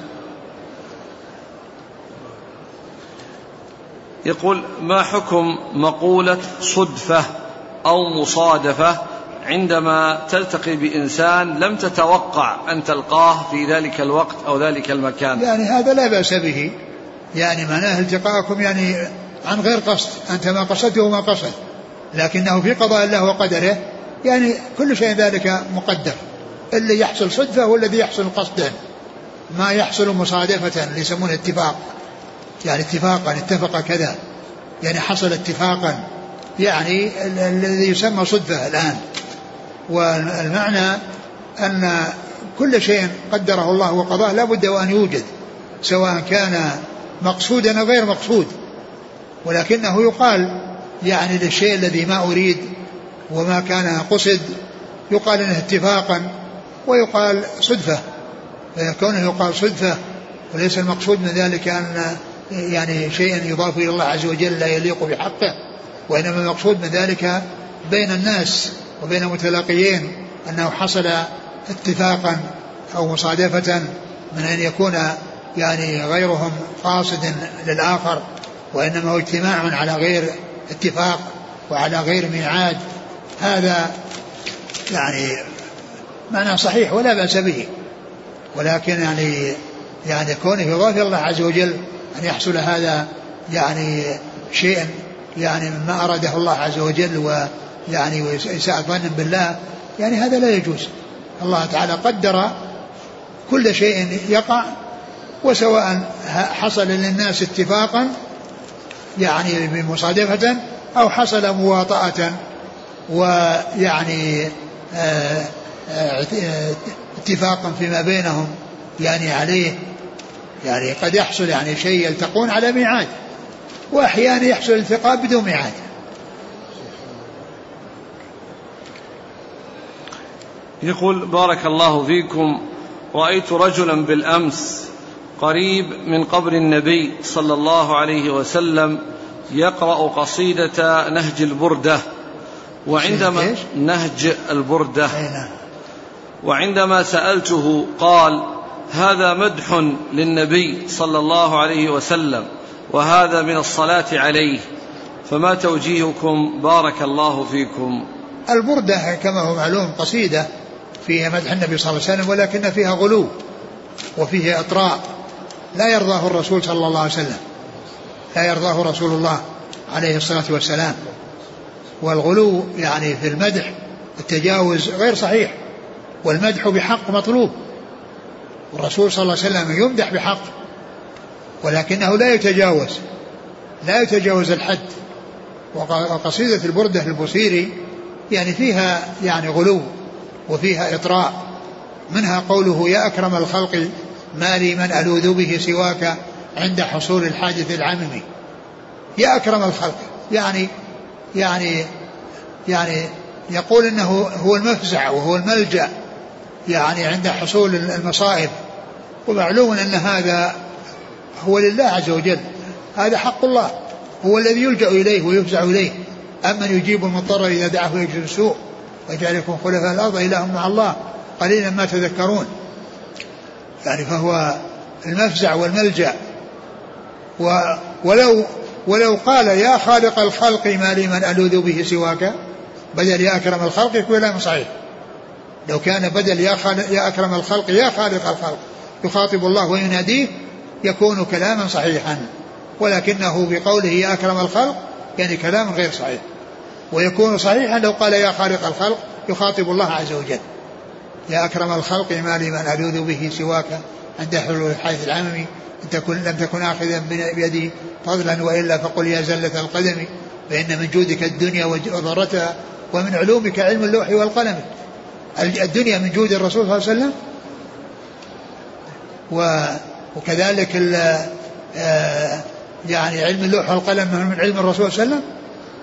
[SPEAKER 1] يقول: ما حكم مقولة صدفة أو مصادفة عندما تلتقي بإنسان لم تتوقع أن تلقاه في ذلك الوقت أو ذلك المكان؟
[SPEAKER 2] يعني هذا لا بأس به، يعني معناه التقاءكم يعني عن غير قصد، أنت ما قصدته وما قصد، لكنه في قضاء الله وقدره، يعني كل شيء ذلك مقدر. اللي يحصل صدفة والذي يحصل قصدا، ما يحصل مصادفة اللي يسمونه اتفاق، يعني اتفاقا اتفق كذا، يعني حصل اتفاقا، يعني الذي يسمى صدفة الآن. والمعنى أن كل شيء قدره الله وقضاه لا بد وأن يوجد، سواء كان مقصودا أو غير مقصود، ولكنه يقال يعني للشيء الذي ما أريد وما كان قصد يقال انه اتفاقا ويقال صدفة. فكونه يقال صدفة وليس المقصود من ذلك أن يعني شيئا يضاف إلى الله عز وجل لا يليق بحقه، وإنما المقصود من ذلك بين الناس وبين المتلاقيين أنه حصل اتفاقا أو مصادفة من أن يكون يعني غيرهم قاصد للآخر، وإنما هو اجتماع على غير اتفاق وعلى غير ميعاد، هذا يعني معنى صحيح ولا بأس به. ولكن يعني كونه يضاف الله عز وجل أن يحصل هذا يعني شيء يعني مما أراده الله عز وجل ويعني ويساء ظن بالله، يعني هذا لا يجوز. الله تعالى قدر كل شيء يقع، وسواء حصل للناس اتفاقا يعني بمصادفة أو حصل مواطأة ويعني اتفاقا فيما بينهم يعني عليه، يعني قد يحصل يعني شيء يلتقون على ميعاد، وأحيانا يحصل التقاء بدون ميعاد.
[SPEAKER 1] يقول: بارك الله فيكم، رأيت رجلا بالأمس قريب من قبر النبي صلى الله عليه وسلم يقرأ قصيدة نهج البردة، وعندما نهج البردة وعندما سألته قال: هذا مدح للنبي صلى الله عليه وسلم، وهذا من الصلاة عليه، فما توجيهكم بارك الله فيكم؟
[SPEAKER 2] البردة كما هو معلوم قصيدة فيها مدح النبي صلى الله عليه وسلم، ولكن فيها غلو وفيه إطراء لا يرضاه الرسول صلى الله عليه وسلم، لا يرضاه رسول الله عليه الصلاة والسلام. والغلو يعني في المدح التجاوز غير صحيح، والمدح بحق مطلوب، والرسول صلى الله عليه وسلم يمدح بحق، ولكنه لا يتجاوز الحد. وقصيدة البردة البوصيري يعني فيها يعني غلو وفيها إطراء، منها قوله: يا أكرم الخلق ما لي من ألوذ به سواك عند حصول الحادث العممي. يا أكرم الخلق يعني يقول إنه هو المفزع وهو الملجأ يعني عند حصول المصائب، ومعلوم أن هذا هو لله عز وجل، هذا حق الله، هو الذي يلجأ إليه ويفزع إليه. أمن يجيب المضطر إذا دعاه ويكشف السوء ويجعلكم خلفاء الأرض إله مع الله قليلا ما تذكرون. يعني فهو المفزع والملجأ. ولو قال: يا خالق الخلق ما لي من ألوذ به سواك، بدل يا أكرم الخلق يكون كلام صحيح. لو كان بدل يا أكرم الخلق يا خالق الخلق يخاطب الله ويناديه يكون كلاما صحيحا، ولكنه بقوله يا أكرم الخلق يعني كلام غير صحيح. ويكون صحيحا لو قال يا خالق الخلق يخاطب الله عز وجل: يا أكرم الخلق ما لي من ألوذ به سواك عند حلول الحادث العممي، لم تكن آخذا بيدي فضلا وإلا فقل يا زلة القدم، فإن من جودك الدنيا وضرتها ومن علومك علم اللوح والقلم. الدنيا من جود الرسول صلى الله عليه وسلم، وكذلك يعني علم اللوح والقلم من علم الرسول صلى الله عليه وسلم.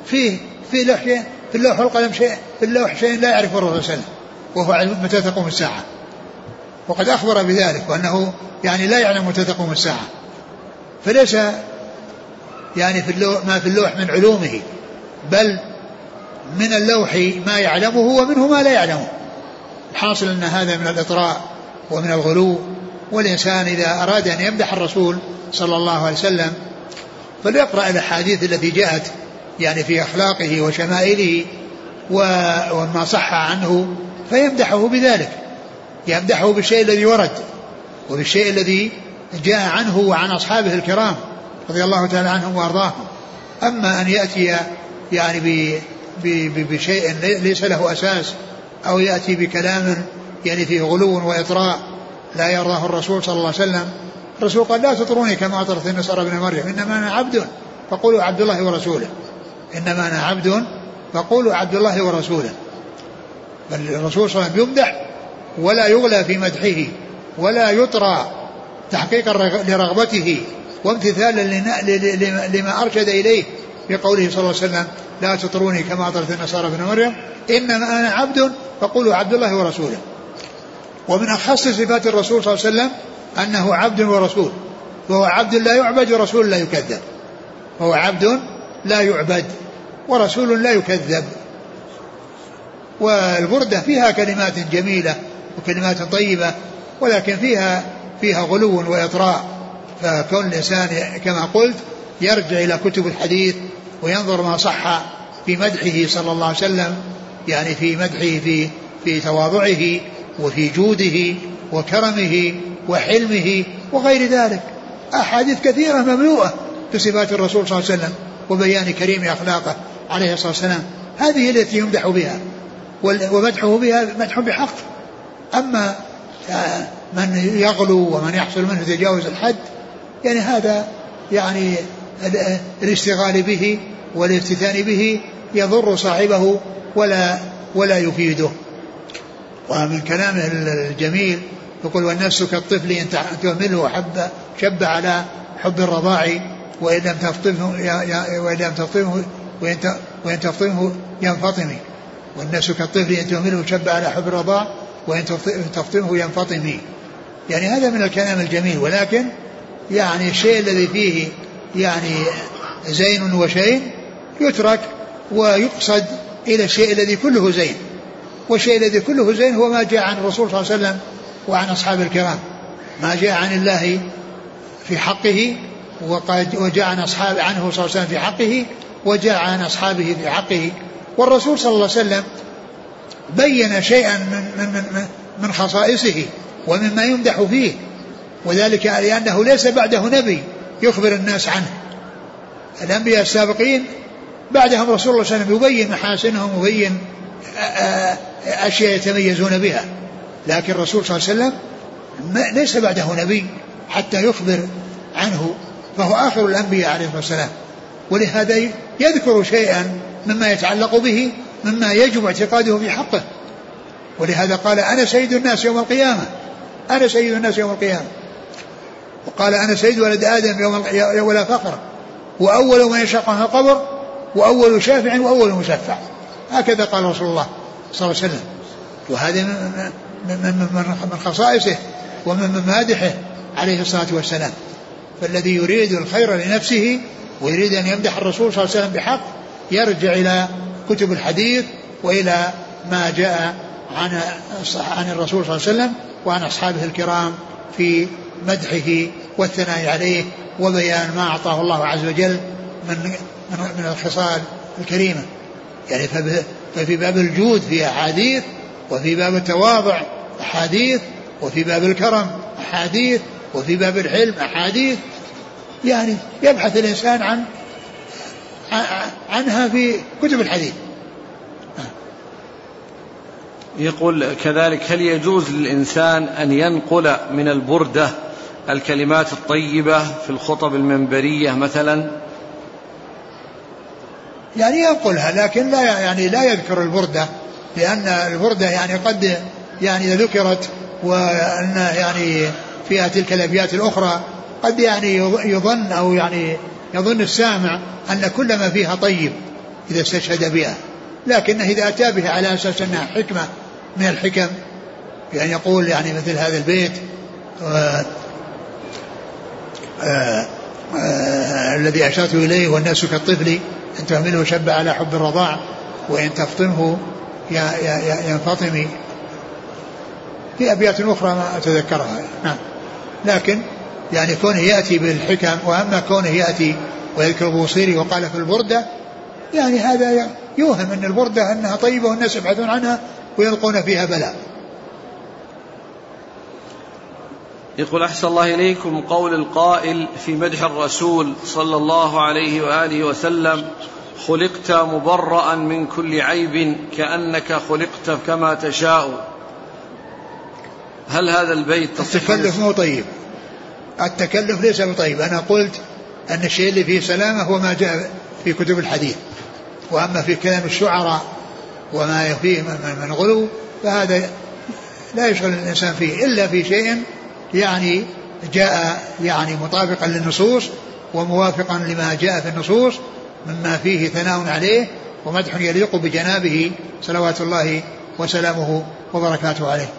[SPEAKER 2] في اللوح والقلم شيء، في اللوح شيء لا يعرفه الرسول صلى الله عليه وسلم، وهو علم متى تقوم الساعة، وقد أخبر بذلك، وأنه يعني لا يعلم متى تقوم الساعة. فليس يعني ما في اللوح من علومه، بل من اللوح ما يعلمه ومنه ما لا يعلمه. حاصل أن هذا من الإطراء ومن الغلو. والإنسان إذا أراد أن يمدح الرسول صلى الله عليه وسلم فليقرأ الأحاديث التي جاءت يعني في أخلاقه وشمائله وما صح عنه، فيمدحه بذلك، يمدحه بالشيء الذي ورد وبالشيء الذي جاء عنه وعن أصحابه الكرام رضي الله تعالى عنهم وأرضاهم. أما أن يأتي يعني بشيء ليس له أساس، أو يأتي بكلام يعني فيه غلو وإطراء لا يرضاه الرسول صلى الله عليه وسلم. الرسول قال: لا تطروني كما أطرت النصارى ابن مريم، إنما أنا عبد فقولوا عبد الله ورسوله، إنما أنا عبد فقولوا عبد الله ورسوله. بل الرسول صلى الله عليه وسلم يمدح ولا يغلى في مدحه، ولا يطرى تحقيقا لرغبته وامتثالا لما أرشد إليه بقوله صلى الله عليه وسلم: لا تطروني كما أطرت النصارى ابن مريم، إنما أنا عبد فقولوا عبد الله ورسوله. ومن أخص صفات الرسول صلى الله عليه وسلم أنه عبد ورسول، وهو عبد لا يعبد ورسول لا يكذب، وهو عبد لا يعبد ورسول لا يكذب. والبردة فيها كلمات جميلة وكلمات طيبة ولكن فيها غلو وإطراء. فكون الإنسان كما قلت يرجع إلى كتب الحديث وينظر ما صح في مدحه صلى الله عليه وسلم، يعني في مدحه في تواضعه وفي جوده وكرمه وحلمه وغير ذلك. أحاديث كثيرة مملوءة بصفات الرسول صلى الله عليه وسلم وبيان كريم أخلاقه عليه الصلاة والسلام، هذه التي يمدح بها، ومدحه بها مدح بحق. أما من يغلو ومن يحصل منه تجاوز الحد، يعني هذا يعني الاشتغال به والافتتان به يضر صاحبه ولا يفيده. ومن كلامه الجميل يقول: والنفس كالطفل إن تهمله شب على حب الرضاع وإن لم تفطمه ينفطم. والنفس كالطفل إن تهمله شب على حب الرضاع وإن تفطمه ينفطم. يعني هذا من الكلام الجميل، ولكن يعني الشيء الذي فيه يعني زين وشين يترك ويقصد إلى الشيء الذي كله زين. والشيء الذي كله زين هو ما جاء عن الرسول صلى الله عليه وسلم وعن أصحاب الكرام، ما جاء عن الله في حقه وجاء عنه صلى الله عليه وسلم في حقه وجاء عن أصحابه في حقه. والرسول صلى الله عليه وسلم بين شيئا من خصائصه ومما يمدح فيه، وذلك لأنه ليس بعده نبي يخبر الناس عنه. الأنبياء السابقين بعدهم رسول الله صلى الله عليه وسلم يبين محاسنهم ويبين أشياء يتميزون بها، لكن الرسول صلى الله عليه وسلم ليس بعده نبي حتى يخبر عنه، فهو آخر الأنبياء عليه الصلاة والسلام. ولهذا يذكر شيئا مما يتعلق به مما يجب اعتقاده في حقه. ولهذا قال: أنا سيد الناس يوم القيامة، أنا سيد الناس يوم القيامة. وقال: أنا سيد ولد آدم يوم لا فقر، وأول من يشق عنه القبر، وأول شافع وأول مشفع. هكذا قال رسول الله صلى الله عليه وسلم. وهذا من خصائصه ومن ممادحه عليه الصلاة والسلام. فالذي يريد الخير لنفسه ويريد أن يمدح الرسول صلى الله عليه وسلم بحق يرجع إلى كتب الحديث وإلى ما جاء عن الرسول صلى الله عليه وسلم وعن أصحابه الكرام في مدحه والثناء عليه وبيان ما أعطاه الله عز وجل من الخصال الكريمة. يعني ففي باب الجود في أحاديث، وفي باب التواضع أحاديث، وفي باب الكرم أحاديث، وفي باب الحلم أحاديث، يعني يبحث الإنسان عنها في كتب الحديث.
[SPEAKER 1] يقول كذلك: هل يجوز للإنسان أن ينقل من البردة الكلمات الطيبة في الخطب المنبرية مثلا؟
[SPEAKER 2] يعني ينقلها، لكن لا يذكر البردة، لأن البردة يعني قد يعني ذكرت وأن يعني فيها تلك الأبيات الأخرى قد يعني يظن أو يعني يظن السامع أن كل ما فيها طيب إذا استشهد بها، لكنه إذا أتى بها على أساس أنها حكمة من الحكم، يعني يقول يعني مثل هذا البيت الذي أشرت إليه: والناس كالطفل إن تهمله شب على حب الرضاع وإن تفطمه ينفطم. في أبيات أخرى ما أتذكرها. نعم. لكن يعني كونه يأتي بالحكم، وأما كونه يأتي ويذكر بوصيري وقال في البردة، يعني هذا يوهم أن البردة أنها طيبة والناس يبحثون عنها ويلقون فيها بلاء.
[SPEAKER 1] يقول: أحسن الله إليكم، قول القائل في مدح الرسول صلى الله عليه وآله وسلم: خلقت مبرأ من كل عيب كأنك خلقت كما تشاء، هل هذا البيت
[SPEAKER 2] التكلف مو طيب؟ التكلف ليس بطيب. أنا قلت أن الشيء اللي فيه سلامة هو ما جاء في كتب الحديث، وأما في كلام الشعراء وما فيه من غلو فهذا لا يشغل الإنسان فيه إلا في شيء يعني جاء يعني مطابقا للنصوص وموافقا لما جاء في النصوص مما فيه ثناء عليه ومدح يليق بجنابه صلوات الله وسلامه وبركاته عليه.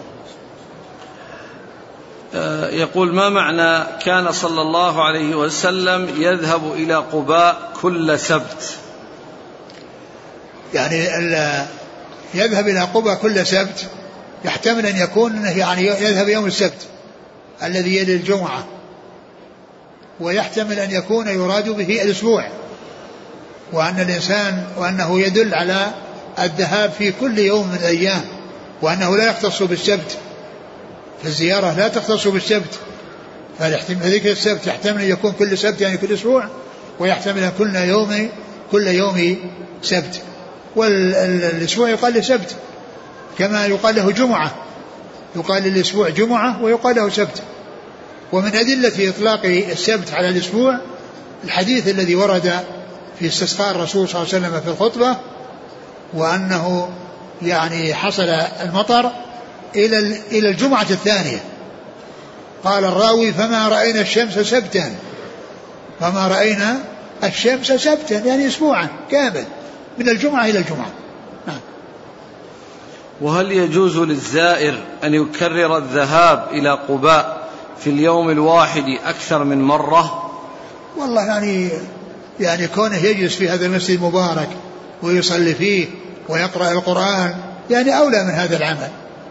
[SPEAKER 1] يقول: ما معنى كان صلى الله عليه وسلم يذهب إلى قباء كل سبت؟
[SPEAKER 2] يعني يذهب إلى قباء كل سبت، يحتمل أن يكون يعني يذهب يوم السبت الذي يلي الجمعة، ويحتمل أن يكون يراد به الأسبوع، وأن الإنسان وأنه يدل على الذهاب في كل يوم من الأيام، وأنه لا يختص بالسبت، فالزيارة لا تختص بالسبت، فذكر السبت يحتمل أن يكون كل سبت يعني كل أسبوع، ويحتمل كل يوم سبت، والأسبوع يقال له سبت كما يقال له جمعة، يقال للأسبوع جمعة ويقال له سبت. ومن أدلة إطلاق السبت على الأسبوع الحديث الذي ورد في استسقاء الرسول صلى الله عليه وسلم في الخطبة، وأنه يعني حصل المطر إلى الجمعة الثانية، قال الراوي فما رأينا الشمس سبتا، فما رأينا الشمس سبتا يعني أسبوعا كامل من الجمعة إلى الجمعة. نعم.
[SPEAKER 1] وهل يجوز للزائر أن يكرر الذهاب إلى قباء في اليوم الواحد أكثر من مرة؟
[SPEAKER 2] والله يعني كونه يجلس في هذا المسجد المبارك ويصلي فيه ويقرأ القرآن يعني أولى من هذا العمل.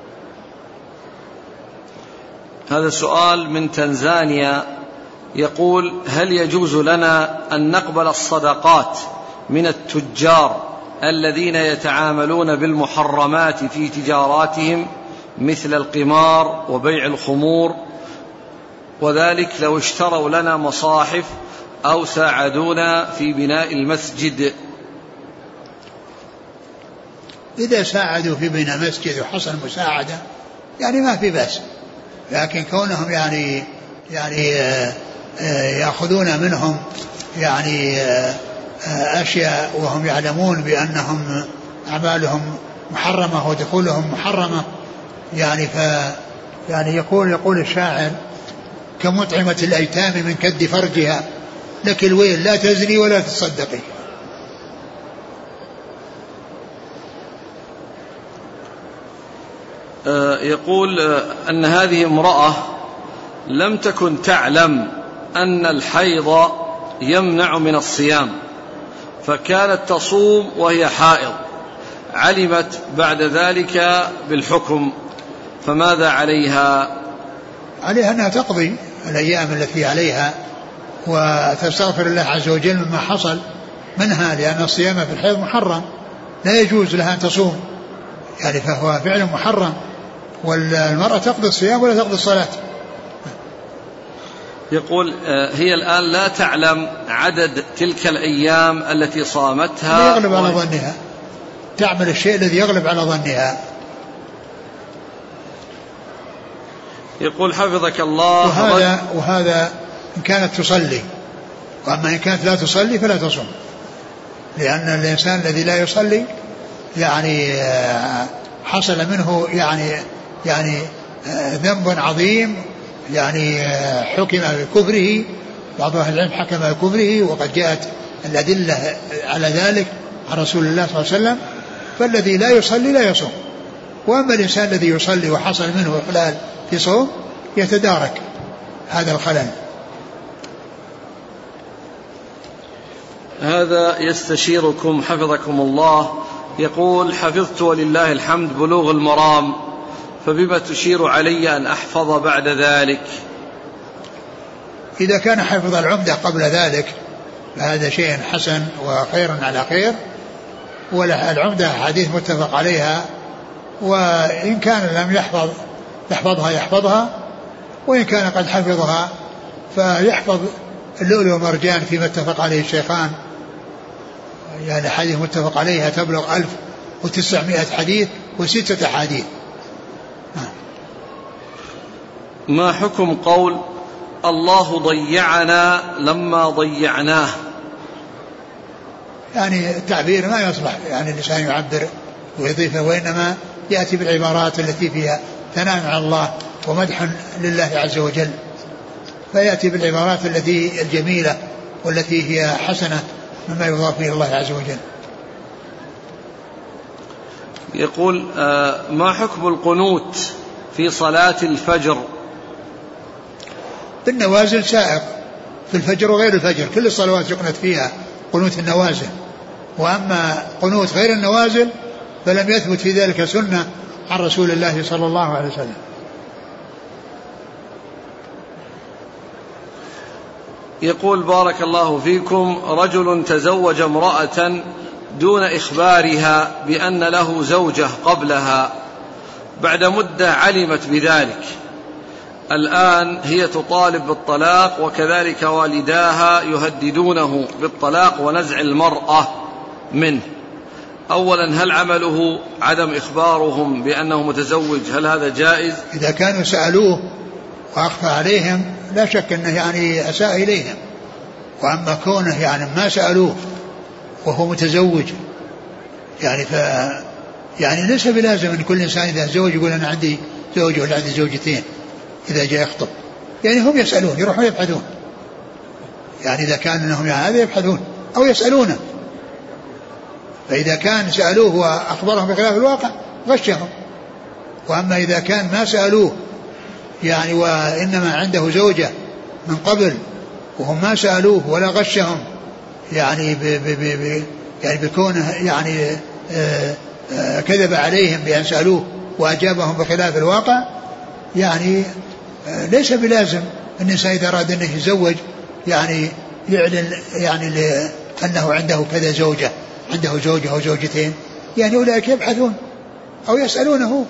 [SPEAKER 1] هذا سؤال من تنزانيا يقول هل يجوز لنا أن نقبل الصدقات من التجار الذين يتعاملون بالمحرمات في تجاراتهم مثل القمار وبيع الخمور، وذلك لو اشتروا لنا مصاحف أو ساعدونا في بناء المسجد؟
[SPEAKER 2] إذا ساعدوا في بناء مسجد وحصل مساعدة يعني ما في بأس، لكن كونهم يعني يأخذون منهم يعني أشياء وهم يعلمون بأنهم أعمالهم محرمة ودخولهم محرمة، يعني يقول الشاعر كمطعمة الأيتام من كد فرجها لك الويل لا تزني ولا تصدقي.
[SPEAKER 1] يقول أن هذه امرأة لم تكن تعلم أن الحيض يمنع من الصيام، فكانت تصوم وهي حائض، علمت بعد ذلك بالحكم، فماذا عليها؟
[SPEAKER 2] عليها أنها تقضي الأيام التي عليها وتستغفر الله عز وجل مما حصل منها، لأن الصيام في الحيض محرم لا يجوز لها أن تصوم يعني فهو فعل محرم، والمرأة تقضي الصيام ولا تقضي الصلاة.
[SPEAKER 1] يقول هي الآن لا تعلم عدد تلك الأيام التي صامتها،
[SPEAKER 2] يغلب على ظنها، تعمل الشيء الذي يغلب على ظنها.
[SPEAKER 1] يقول حفظك الله
[SPEAKER 2] وهذا إن كانت تصلي، وأما إن كانت لا تصلي فلا تصوم، لأن الإنسان الذي لا يصلي يعني حصل منه يعني ذنب عظيم، يعني حكم بكفره، بعض أهل العلم حكم بكفره، وقد جاءت الأدلة على ذلك عن رسول الله صلى الله عليه وسلم. فالذي لا يصلي لا يصوم، وأما الإنسان الذي يصلي وحصل منه خلال في صوم يتدارك هذا الخلل.
[SPEAKER 1] هذا يستشيركم حفظكم الله، يقول حفظت ولله الحمد بلوغ المرام، فبما تشير علي أن أحفظ بعد ذلك؟
[SPEAKER 2] إذا كان حفظ العمدة قبل ذلك فهذا شيء حسن وخير على خير، والعمدة حديث متفق عليها، وإن كان لم يحفظها، وإن كان قد حفظها فيحفظ اللؤلؤ والمرجان فيما اتفق عليه الشيخان، يعني حديث متفق عليها تبلغ 1900 حديث و6 أحاديث.
[SPEAKER 1] ما حكم قول الله ضيعنا لما ضيعناه؟
[SPEAKER 2] يعني التعبير ما يصلح يعني الإنسان يعبر ويضيفه، وإنما يأتي بالعبارات التي فيها ثناء على الله ومدح لله عز وجل، فيأتي بالعبارات التي الجميلة والتي هي حسنة مما يضاف إلى الله عز وجل.
[SPEAKER 1] يقول ما حكم القنوت في صلاة الفجر؟
[SPEAKER 2] بالنوازل سائق، في الفجر وغير الفجر كل الصلوات يقنت فيها قنوت النوازل، وأما قنوت غير النوازل فلم يثبت في ذلك سنة عن رسول الله صلى الله عليه وسلم.
[SPEAKER 1] يقول بارك الله فيكم: رجل تزوج امرأة دون إخبارها بأن له زوجة قبلها، بعد مدة علمت بذلك، الآن هي تطالب بالطلاق وكذلك والداها يهددونه بالطلاق ونزع المرأة منه. أولا، هل عمله عدم إخبارهم بأنه متزوج هل هذا جائز؟
[SPEAKER 2] إذا كانوا سألوه وأخفى عليهم لا شك أنه يعني أساء إليهم. وأما كونه يعني ما سألوه وهو متزوج يعني ليس بلازم أن كل إنسان إذا تزوج يقول أنا عندي زوج ولا عندي زوجتين إذا جاء يخطب. يعني هم يسألون، يروحون يبحثون، يعني إذا كان أنهم هذا يبحثون أو يسألونه. فإذا كان سألوه وأخبرهم بخلاف الواقع غشهم. وأما إذا كان ما سألوه يعني وإنما عنده زوجة من قبل وهم ما سألوه ولا غشهم يعني يعني بكونه يعني كذب عليهم بأن سألوه وأجابهم بخلاف الواقع، يعني ليس بلازم أن الإنسان إذا أراد أنه يتزوج يعني يعلن يعني أنه عنده كذا زوجة، عنده زوجة أو زوجتين. يعني أولئك يبحثون أو يسألونه.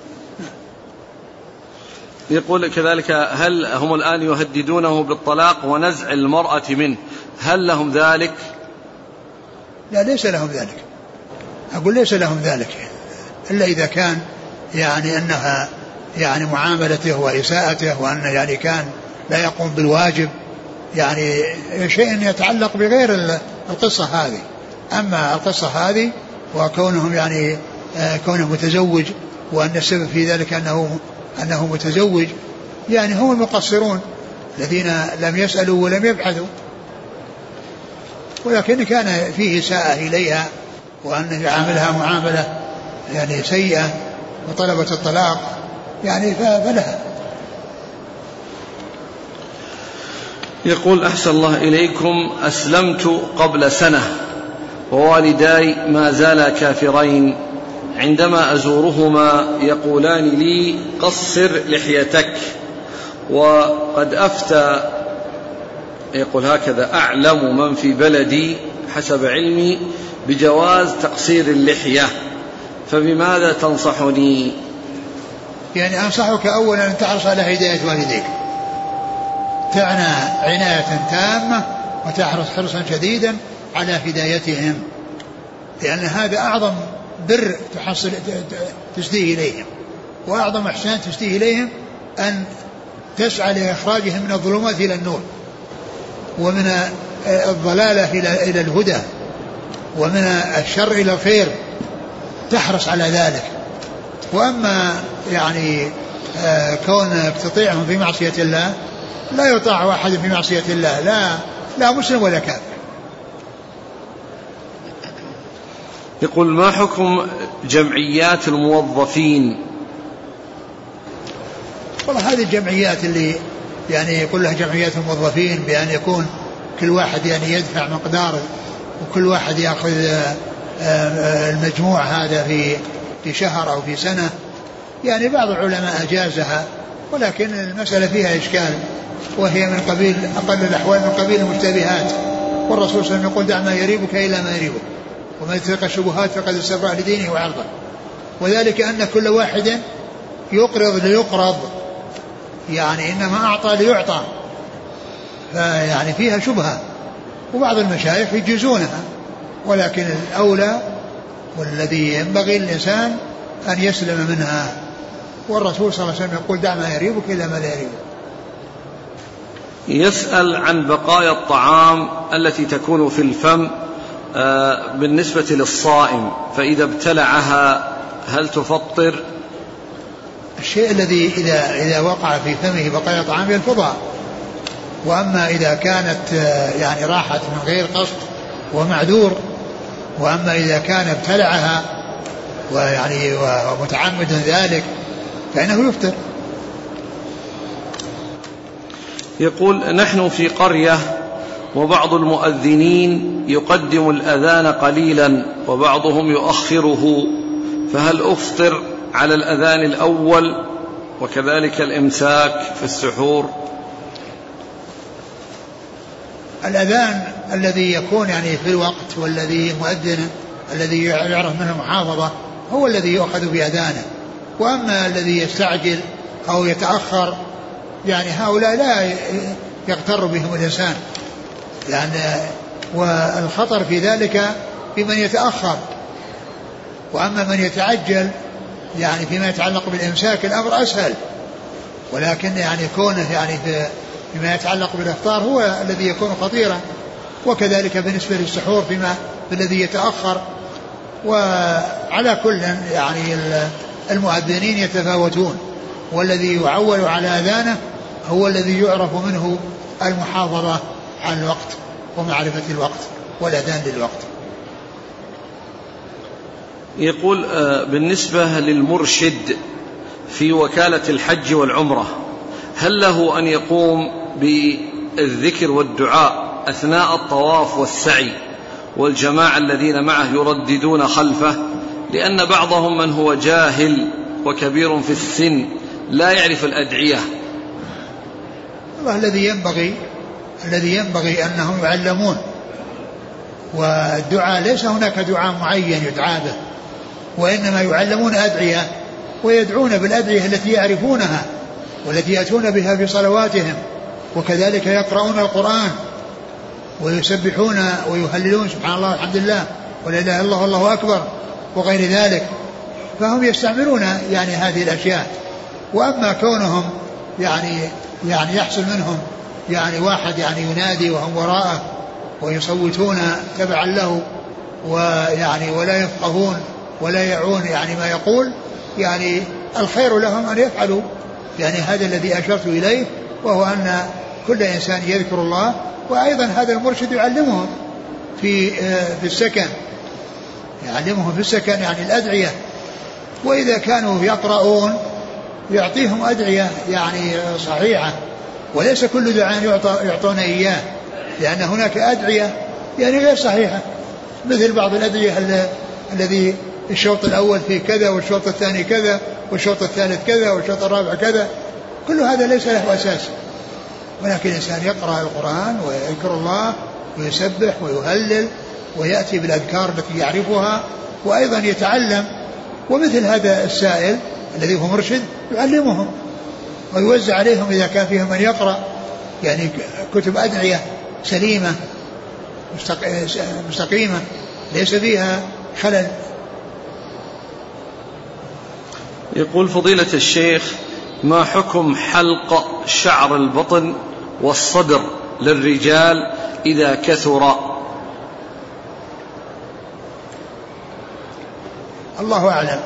[SPEAKER 1] يقول كذلك: هل هم الآن يهددونه بالطلاق ونزع المرأة منه، هل لهم ذلك؟
[SPEAKER 2] لا، ليس لهم ذلك. أقول ليس لهم ذلك إلا إذا كان يعني أنها يعني معاملته وإساءته وأن يعني كان لا يقوم بالواجب، يعني شيء يتعلق بغير القصة هذه. أما القصة هذه وكونهم يعني كونه متزوج وأن السبب في ذلك أنه متزوج، يعني هم المقصرون الذين لم يسألوا ولم يبحثوا، ولكن كان فيه إساءة إليها وأن يعاملها معاملة يعني سيئة وطلبت الطلاق يعني فلها.
[SPEAKER 1] يقول: أحسن الله إليكم، أسلمت قبل سنة ووالداي ما زالا كافرين، عندما أزورهما يقولان لي قصر لحيتك، وقد أفتى يقول هكذا: أعلم من في بلدي حسب علمي بجواز تقصير اللحية، فبماذا تنصحني؟
[SPEAKER 2] يعني أنصحك أولا أن تحرص على هداية والديك، تعنى عناية تامة وتحرص حرصا شديدا على هدايتهم، لأن هذا أعظم بر تسديه إليهم، وأعظم إحسان تسديه إليهم أن تسعى لإخراجهم من الظلمات إلى النور، ومن الضلالة إلى الهدى، ومن الشر إلى الخير، تحرص على ذلك. وأما يعني كونك تطيعهم في معصية الله، لا يطاع أحد في معصية الله، لا مسلم ولا كافر.
[SPEAKER 1] يقول: ما حكم جمعيات الموظفين؟
[SPEAKER 2] والله هذه الجمعيات اللي يعني يقول لها جمعيات الموظفين بأن يكون كل واحد يعني يدفع مقدار وكل واحد يأخذ المجموع هذا في شهر أو في سنة، يعني بعض العلماء أجازها، ولكن المسألة فيها إشكال، وهي من قبيل أقل الأحوال من قبيل المشتبهات، والرسول صلى الله عليه وسلم يقول: دع ما يريبك إلى ما يريبك، وما يترك الشبهات فقد استبرأ لدينه وعرضه. وذلك أن كل واحد يقرض ليقرض، يعني إنما أعطى ليعطى، فيعني فيها شبهة، وبعض المشايخ يجيزونها، ولكن الأولى والذي ينبغي للإنسان أن يسلم منها، والرسول صلى الله عليه وسلم يقول: دع ما يريبك إلى ما لا يريبك.
[SPEAKER 1] يسأل عن بقايا الطعام التي تكون في الفم بالنسبة للصائم، فإذا ابتلعها هل تفطر؟
[SPEAKER 2] الشيء الذي إذا وقع في فمه بقايا طعام ينفضها، وأما إذا كانت يعني راحت من غير قصد ومعذور، وأما إذا كان ابتلعها ويعني ومتعمد ذلك فإنه يفطر.
[SPEAKER 1] يقول: نحن في قرية وبعض المؤذنين يقدم الأذان قليلا وبعضهم يؤخره، فهل أفطر على الأذان الأول وكذلك الإمساك في السحور؟
[SPEAKER 2] الأذان الذي يكون يعني في الوقت والذي مؤذن الذي يعرف منه محافظة هو الذي يؤخذ بأذانه، وأما الذي يستعجل أو يتأخر يعني هؤلاء لا يغتر بهم الإنسان، يعني والخطر في ذلك بمن يتأخر. وأما من يتعجل يعني فيما يتعلق بالإمساك الأمر أسهل، ولكن يعني كونه يعني فيما يتعلق بالإفطار هو الذي يكون خطيرا، وكذلك بالنسبة للسحور فيما الذي يتأخر. وعلى كل يعني المؤذنين يتفاوتون، والذي يعول على أذانه هو الذي يعرف منه المحافظة على الوقت ومعرفة الوقت والأذان للوقت.
[SPEAKER 1] يقول بالنسبة للمرشد في وكالة الحج والعمرة، هل له أن يقوم بالذكر والدعاء أثناء الطواف والسعي والجماعة الذين معه يرددون خلفه؟ لأن بعضهم من هو جاهل وكبير في السن لا يعرف الأدعية.
[SPEAKER 2] الله الذي ينبغي أنهم يعلمون، والدعاء ليس هناك دعاء معين يدعى به، وإنما يعلمون أدعية ويدعون بالأدعية التي يعرفونها والتي يأتون بها في صلواتهم، وكذلك يقرؤون القرآن ويسبحون ويهللون سبحان الله والحمد لله ولا إله إلا الله والله أكبر وغير ذلك، فهم يستعملون يعني هذه الأشياء. وأما كونهم يعني يحصل منهم يعني واحد يعني ينادي وهم وراءه ويصوتون تبعا له ويعني ولا يفقهون ولا يعون يعني ما يقول، يعني الخير لهم أن يفعلوا يعني هذا الذي أشرت إليه، وهو أن كل إنسان يذكر الله. وأيضا هذا المرشد يعلمهم في السكن، يعلمهم في السكن يعني الأدعية، وإذا كانوا يقرؤون يعطيهم أدعية يعني صحيحة، وليس كل دعاء يعطون إياه، لأن هناك أدعية يعني غير صحيحة، مثل بعض الأدعية الذي الشوط الأول فيه كذا والشوط الثاني كذا والشوط الثالث كذا والشوط الرابع كذا، كل هذا ليس له أساس. ولكن الإنسان يقرأ القرآن ويذكر الله ويسبح ويهلل ويأتي بالأذكار التي يعرفها، وأيضا يتعلم. ومثل هذا السائل الذي هو مرشد يعلمهم ويوزع عليهم إذا كان فيهم من يقرأ يعني كتب أدعية سليمة مستقيمة ليس فيها خلل.
[SPEAKER 1] يقول فضيلة الشيخ: ما حكم حلق شعر البطن والصدر للرجال إذا كثر؟
[SPEAKER 2] الله أعلم.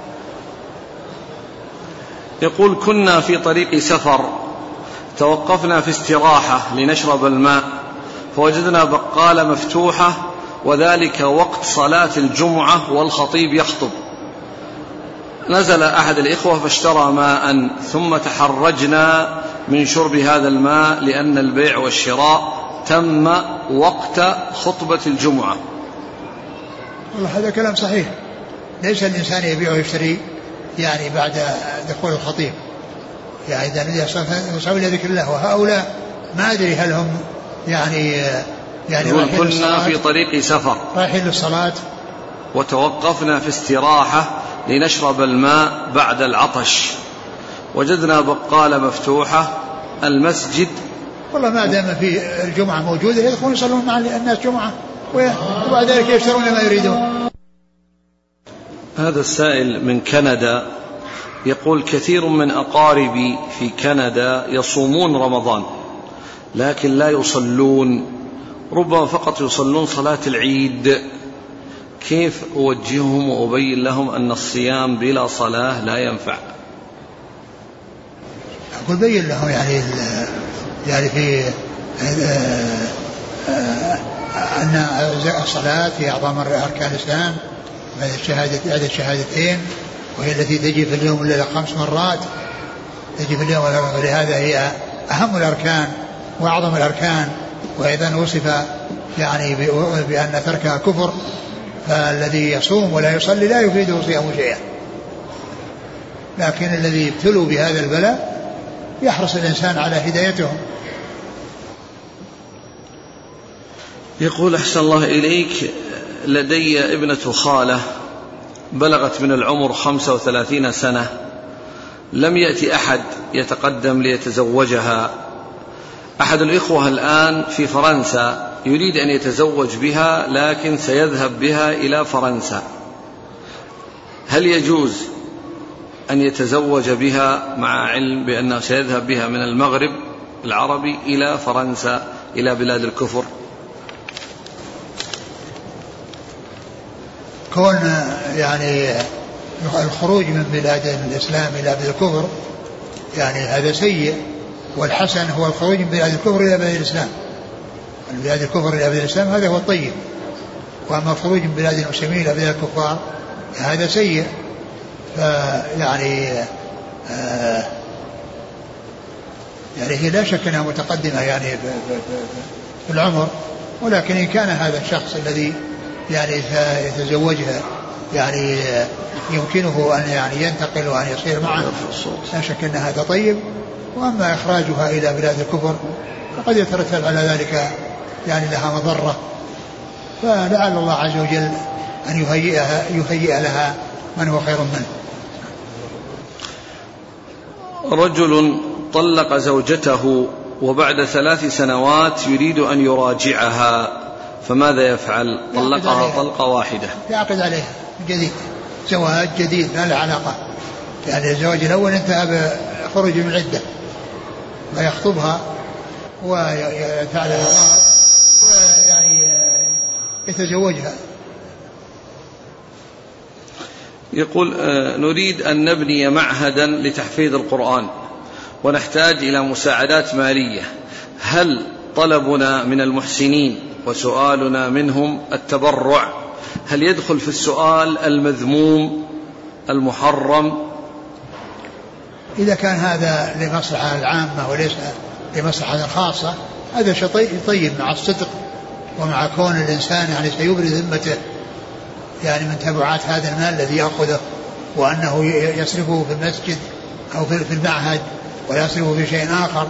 [SPEAKER 1] يقول: كنا في طريق سفر توقفنا في استراحة لنشرب الماء، فوجدنا بقالة مفتوحة وذلك وقت صلاة الجمعة والخطيب يخطب. نزل أحد الإخوة فاشترى ماء، ثم تحرجنا من شرب هذا الماء لأن البيع والشراء تم وقت خطبة الجمعة.
[SPEAKER 2] والله هذا كلام صحيح، ليس الإنسان يبيع ويشتري يعني بعد دخول الخطيب، يعني إذا الذي يصعب إلى ذكر الله. وهؤلاء ما أدري هل هم يعني
[SPEAKER 1] كنا في طريق سفر
[SPEAKER 2] رايحين للصلاة
[SPEAKER 1] وتوقفنا في استراحة لنشرب الماء بعد العطش، وجدنا بقالة مفتوحة المسجد.
[SPEAKER 2] والله ما دام في الجمعة موجودة يدخلون يصلون مع الناس جمعة وبعد ذلك يشترون ما يريدون.
[SPEAKER 1] هذا السائل من كندا يقول: كثير من أقاربي في كندا يصومون رمضان لكن لا يصلون، ربما فقط يصلون صلاة العيد، كيف أوجههم وأبين لهم أن الصيام بلا صلاة لا ينفع؟
[SPEAKER 2] أقول بين لهم يعني في أن الصلاة هي أعظم أركان الإسلام بعد الشهادتين، وهي التي تجي في اليوم إلا 5 مرات تجي في اليوم، ولهذا هي أهم الأركان وأعظم الأركان. وأيضا وصف يعني بأن تركها كفر، فالذي يصوم ولا يصلي لا يفيده صيامه شيئا. لكن الذي ابتلوا بهذا البلاء يحرص الإنسان على هدايتهم.
[SPEAKER 1] يقول أحسن الله إليك: لدي ابنة خالة بلغت من العمر 35 سنة، لم يأتي أحد يتقدم ليتزوجها. أحد الإخوة الآن في فرنسا يريد أن يتزوج بها، لكن سيذهب بها إلى فرنسا. هل يجوز أن يتزوج بها مع علم بأنه سيذهب بها من المغرب العربي إلى فرنسا إلى بلاد الكفر؟
[SPEAKER 2] كون يعني الخروج من بلاد الإسلام إلى بلاد الكفر يعني هذا سيء، والحسن هو الخروج من بلاد الكفر إلى بلاد الإسلام. من بلاد الكفر إلى بلاد الإسلام هذا هو الطيب، وأما الخروج من بلاد المسلمين إلى بلاد الكفار هذا سيء. فيعني يعني هي لا شك أنها متقدمة يعني في العمر، ولكن إن كان هذا الشخص الذي يعني يتزوجها يعني يمكنه أن يعني ينتقل وأن يصير معه، لا شك أن هذا طيب. وأما إخراجها إلى بلاد الكفر فقد يترتب على ذلك يعني لها مضرة، فلعل الله عز وجل أن يهيئ لها من هو خير منه.
[SPEAKER 1] رجل طلق زوجته وبعد 3 سنوات يريد أن يراجعها، فماذا يفعل؟ طلقها طلقة واحدة.
[SPEAKER 2] يعقد عليها جديد، زواج جديد ما له علاقة، يعني الزواج الأول انتهى بخروج من العدة، ويخطبها ويفعل الأمر ويعني يتزوجها.
[SPEAKER 1] يقول: نريد أن نبني معهدا لتحفيظ القرآن ونحتاج إلى مساعدات مالية، هل طلبنا من المحسنين وسؤالنا منهم التبرع هل يدخل في السؤال المذموم المحرم؟
[SPEAKER 2] إذا كان هذا لمصلحة العامة وليس لمصلحة خاصة هذا شيء طيب، مع الصدق ومع كون الإنسان يعني سيبرز ذمته يعني من تبعات هذا المال الذي يأخذه، وأنه يصرفه في المسجد أو في المعهد ولا يصرفه في شيء آخر.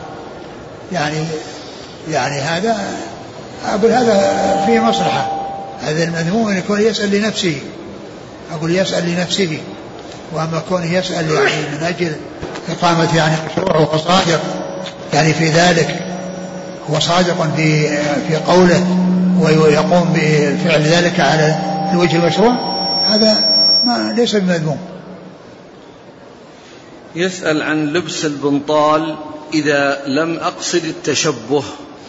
[SPEAKER 2] يعني هذا أقول هذا فيه مصلحة. هذا المذموم أن يكون يسأل لنفسه، أقول يسأل لنفسه، وأما كونه يسأل يعني من أجل إقامة يعني مشروع وهو صادق يعني في ذلك، هو صادق في قوله ويقوم بفعل ذلك على الوجه المشروع، هذا ما ليس بمذموم.
[SPEAKER 1] يسأل عن لبس البنطال إذا لم أقصد التشبه.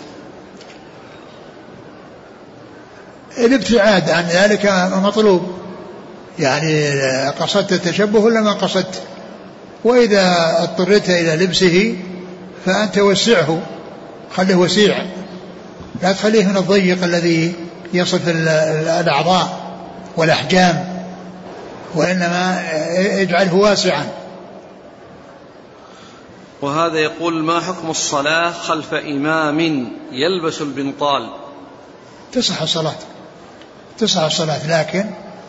[SPEAKER 2] الابتعاد عن ذلك مطلوب، يعني قصدت التشبه ولا ما قصدت. وإذا اضطريت إلى لبسه فأنت وسعه، خليه وسيع، لا تخليه من الضيق الذي يصف الأعضاء والأحجام، وإنما اجعله واسعا.
[SPEAKER 1] وهذا يقول: ما حكم الصلاة خلف إمام يلبس البنطال؟
[SPEAKER 2] تصح الصلاة، لكن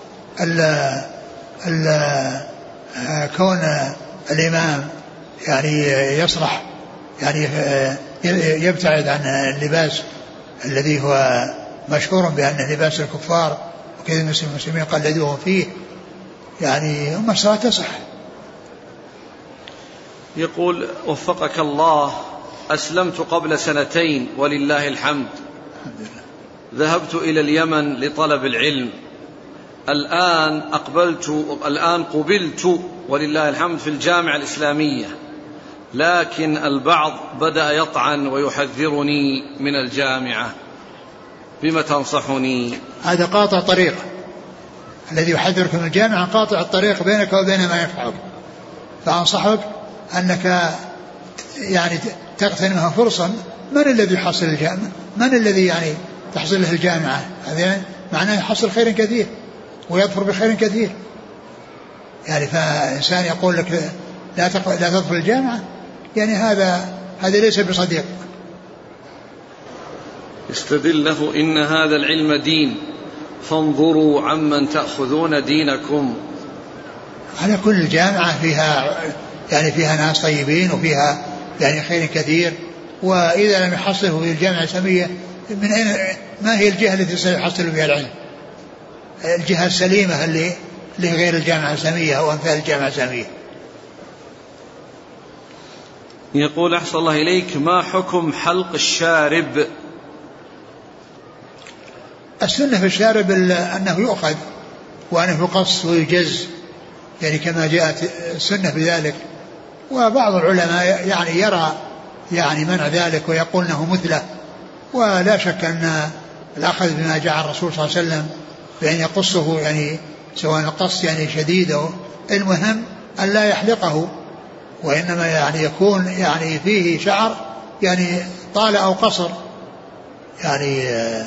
[SPEAKER 2] كون الإمام يعني يصرح يعني يبتعد عن اللباس الذي هو مشهور بأنه لباس الكفار وكذا المسلمين قلدوهم فيه، يعني أما الصلاة تصح.
[SPEAKER 1] يقول: وفقك الله، أسلمت قبل 2 ولله الحمد، ذهبت إلى اليمن لطلب العلم، الآن قبلت ولله الحمد في الجامعة الإسلامية، لكن البعض بدأ يطعن ويحذرني من الجامعة، بما تنصحني؟
[SPEAKER 2] هذا قاطع طريق، الذي يحذرك من الجامعة قاطع الطريق بينك وبين ما ينفعك، فأنصحك أنك يعني تغتنمها فرصة. من الذي يحصل الجامعة؟ من الذي يعني تحصل له الجامعة؟ هذا معناه يحصل خير كثير ويظفر بخير كثير. يعني فإنسان يقول لك لا تدخل الجامعة، يعني هذا ليس بصديق.
[SPEAKER 1] استدل له: إن هذا العلم دين، فانظروا عمن تأخذون دينكم.
[SPEAKER 2] على كل الجامعة فيها ناس طيبين وفيها يعني خير كثير. وإذا لم يحصله في الجامعة الإسلامية من أين ما هي الجهة التي سيحصل بها العلم؟ الجهة السليمة اللي غير الجامعة الإسلامية أو أمثال الجامعة الإسلامية.
[SPEAKER 1] يقول أحسن الله إليك: ما حكم حلق الشارب؟
[SPEAKER 2] السنة في الشارب أنه يؤخذ وأنه يقص ويجز، يعني كما جاءت السنة بذلك. وبعض العلماء يعني يرى يعني منع ذلك ويقول أنه مثله. ولا شك أن الأخذ بما جاء الرسول صلى الله عليه وسلم بأن يقصه يعني سواء القص يعني شديد، المهم أن لا يحلقه، وإنما يعني يكون يعني فيه شعر يعني طال أو قصر، يعني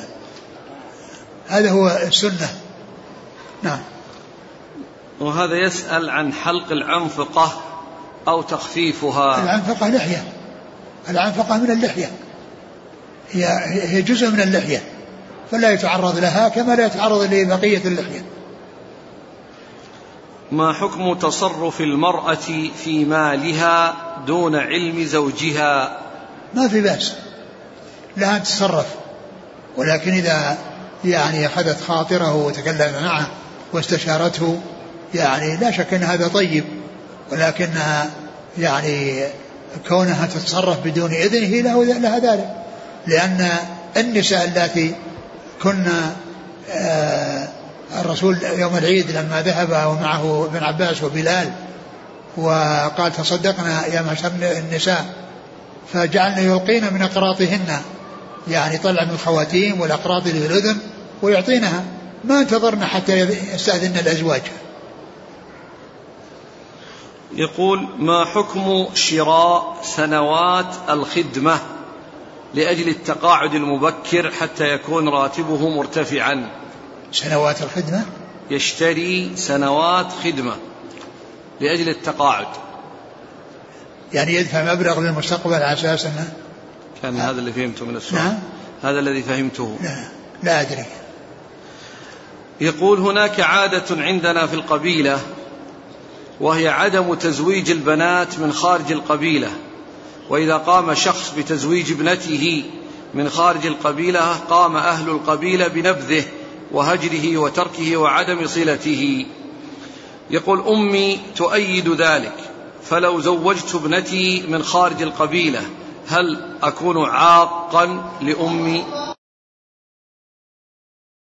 [SPEAKER 2] هذا هو السنة. نعم.
[SPEAKER 1] وهذا يسأل عن حلق العنفقة أو تخفيفها.
[SPEAKER 2] العنفقة لحية، العنفقة من اللحية، هي جزء من اللحية، فلا يتعرض لها كما لا يتعرض لبقية اللحية.
[SPEAKER 1] ما حكم تصرف المرأة في مالها دون علم زوجها؟
[SPEAKER 2] ما في بأس لها أن تتصرف، ولكن إذا يعني أخذت خاطره وتكلم معه واستشارته يعني لا شك أن هذا طيب، ولكنها يعني كونها تتصرف بدون إذنه لها ذلك. لأن النساء التي كنا الرسول يوم العيد لما ذهب ومعه ابن عباس وبلال وقال تصدقنا يا معشر النساء، فجعلنا يلقين من أقراطهن، يعني طلع من الخواتيم والأقراط اللي في الأذن ويعطينها، ما انتظرنا حتى يستأذن الأزواج.
[SPEAKER 1] يقول: ما حكم شراء سنوات الخدمة لأجل التقاعد المبكر حتى يكون راتبه مرتفعا؟
[SPEAKER 2] سنوات الخدمة،
[SPEAKER 1] يشتري سنوات خدمة لأجل التقاعد،
[SPEAKER 2] يعني يدفع مبلغ للمستقبل على أساس أنه
[SPEAKER 1] كان هذا اللي فهمته من السؤال.
[SPEAKER 2] نعم؟
[SPEAKER 1] هذا الذي فهمته.
[SPEAKER 2] لا أدري.
[SPEAKER 1] يقول: هناك عادة عندنا في القبيلة وهي عدم تزويج البنات من خارج القبيلة، وإذا قام شخص بتزويج ابنته من خارج القبيلة قام أهل القبيلة بنبذه وهجره وتركه وعدم صلته. يقول: أمي تؤيد ذلك، فلو زوجت ابنتي من خارج القبيلة هل أكون عاقا لأمي؟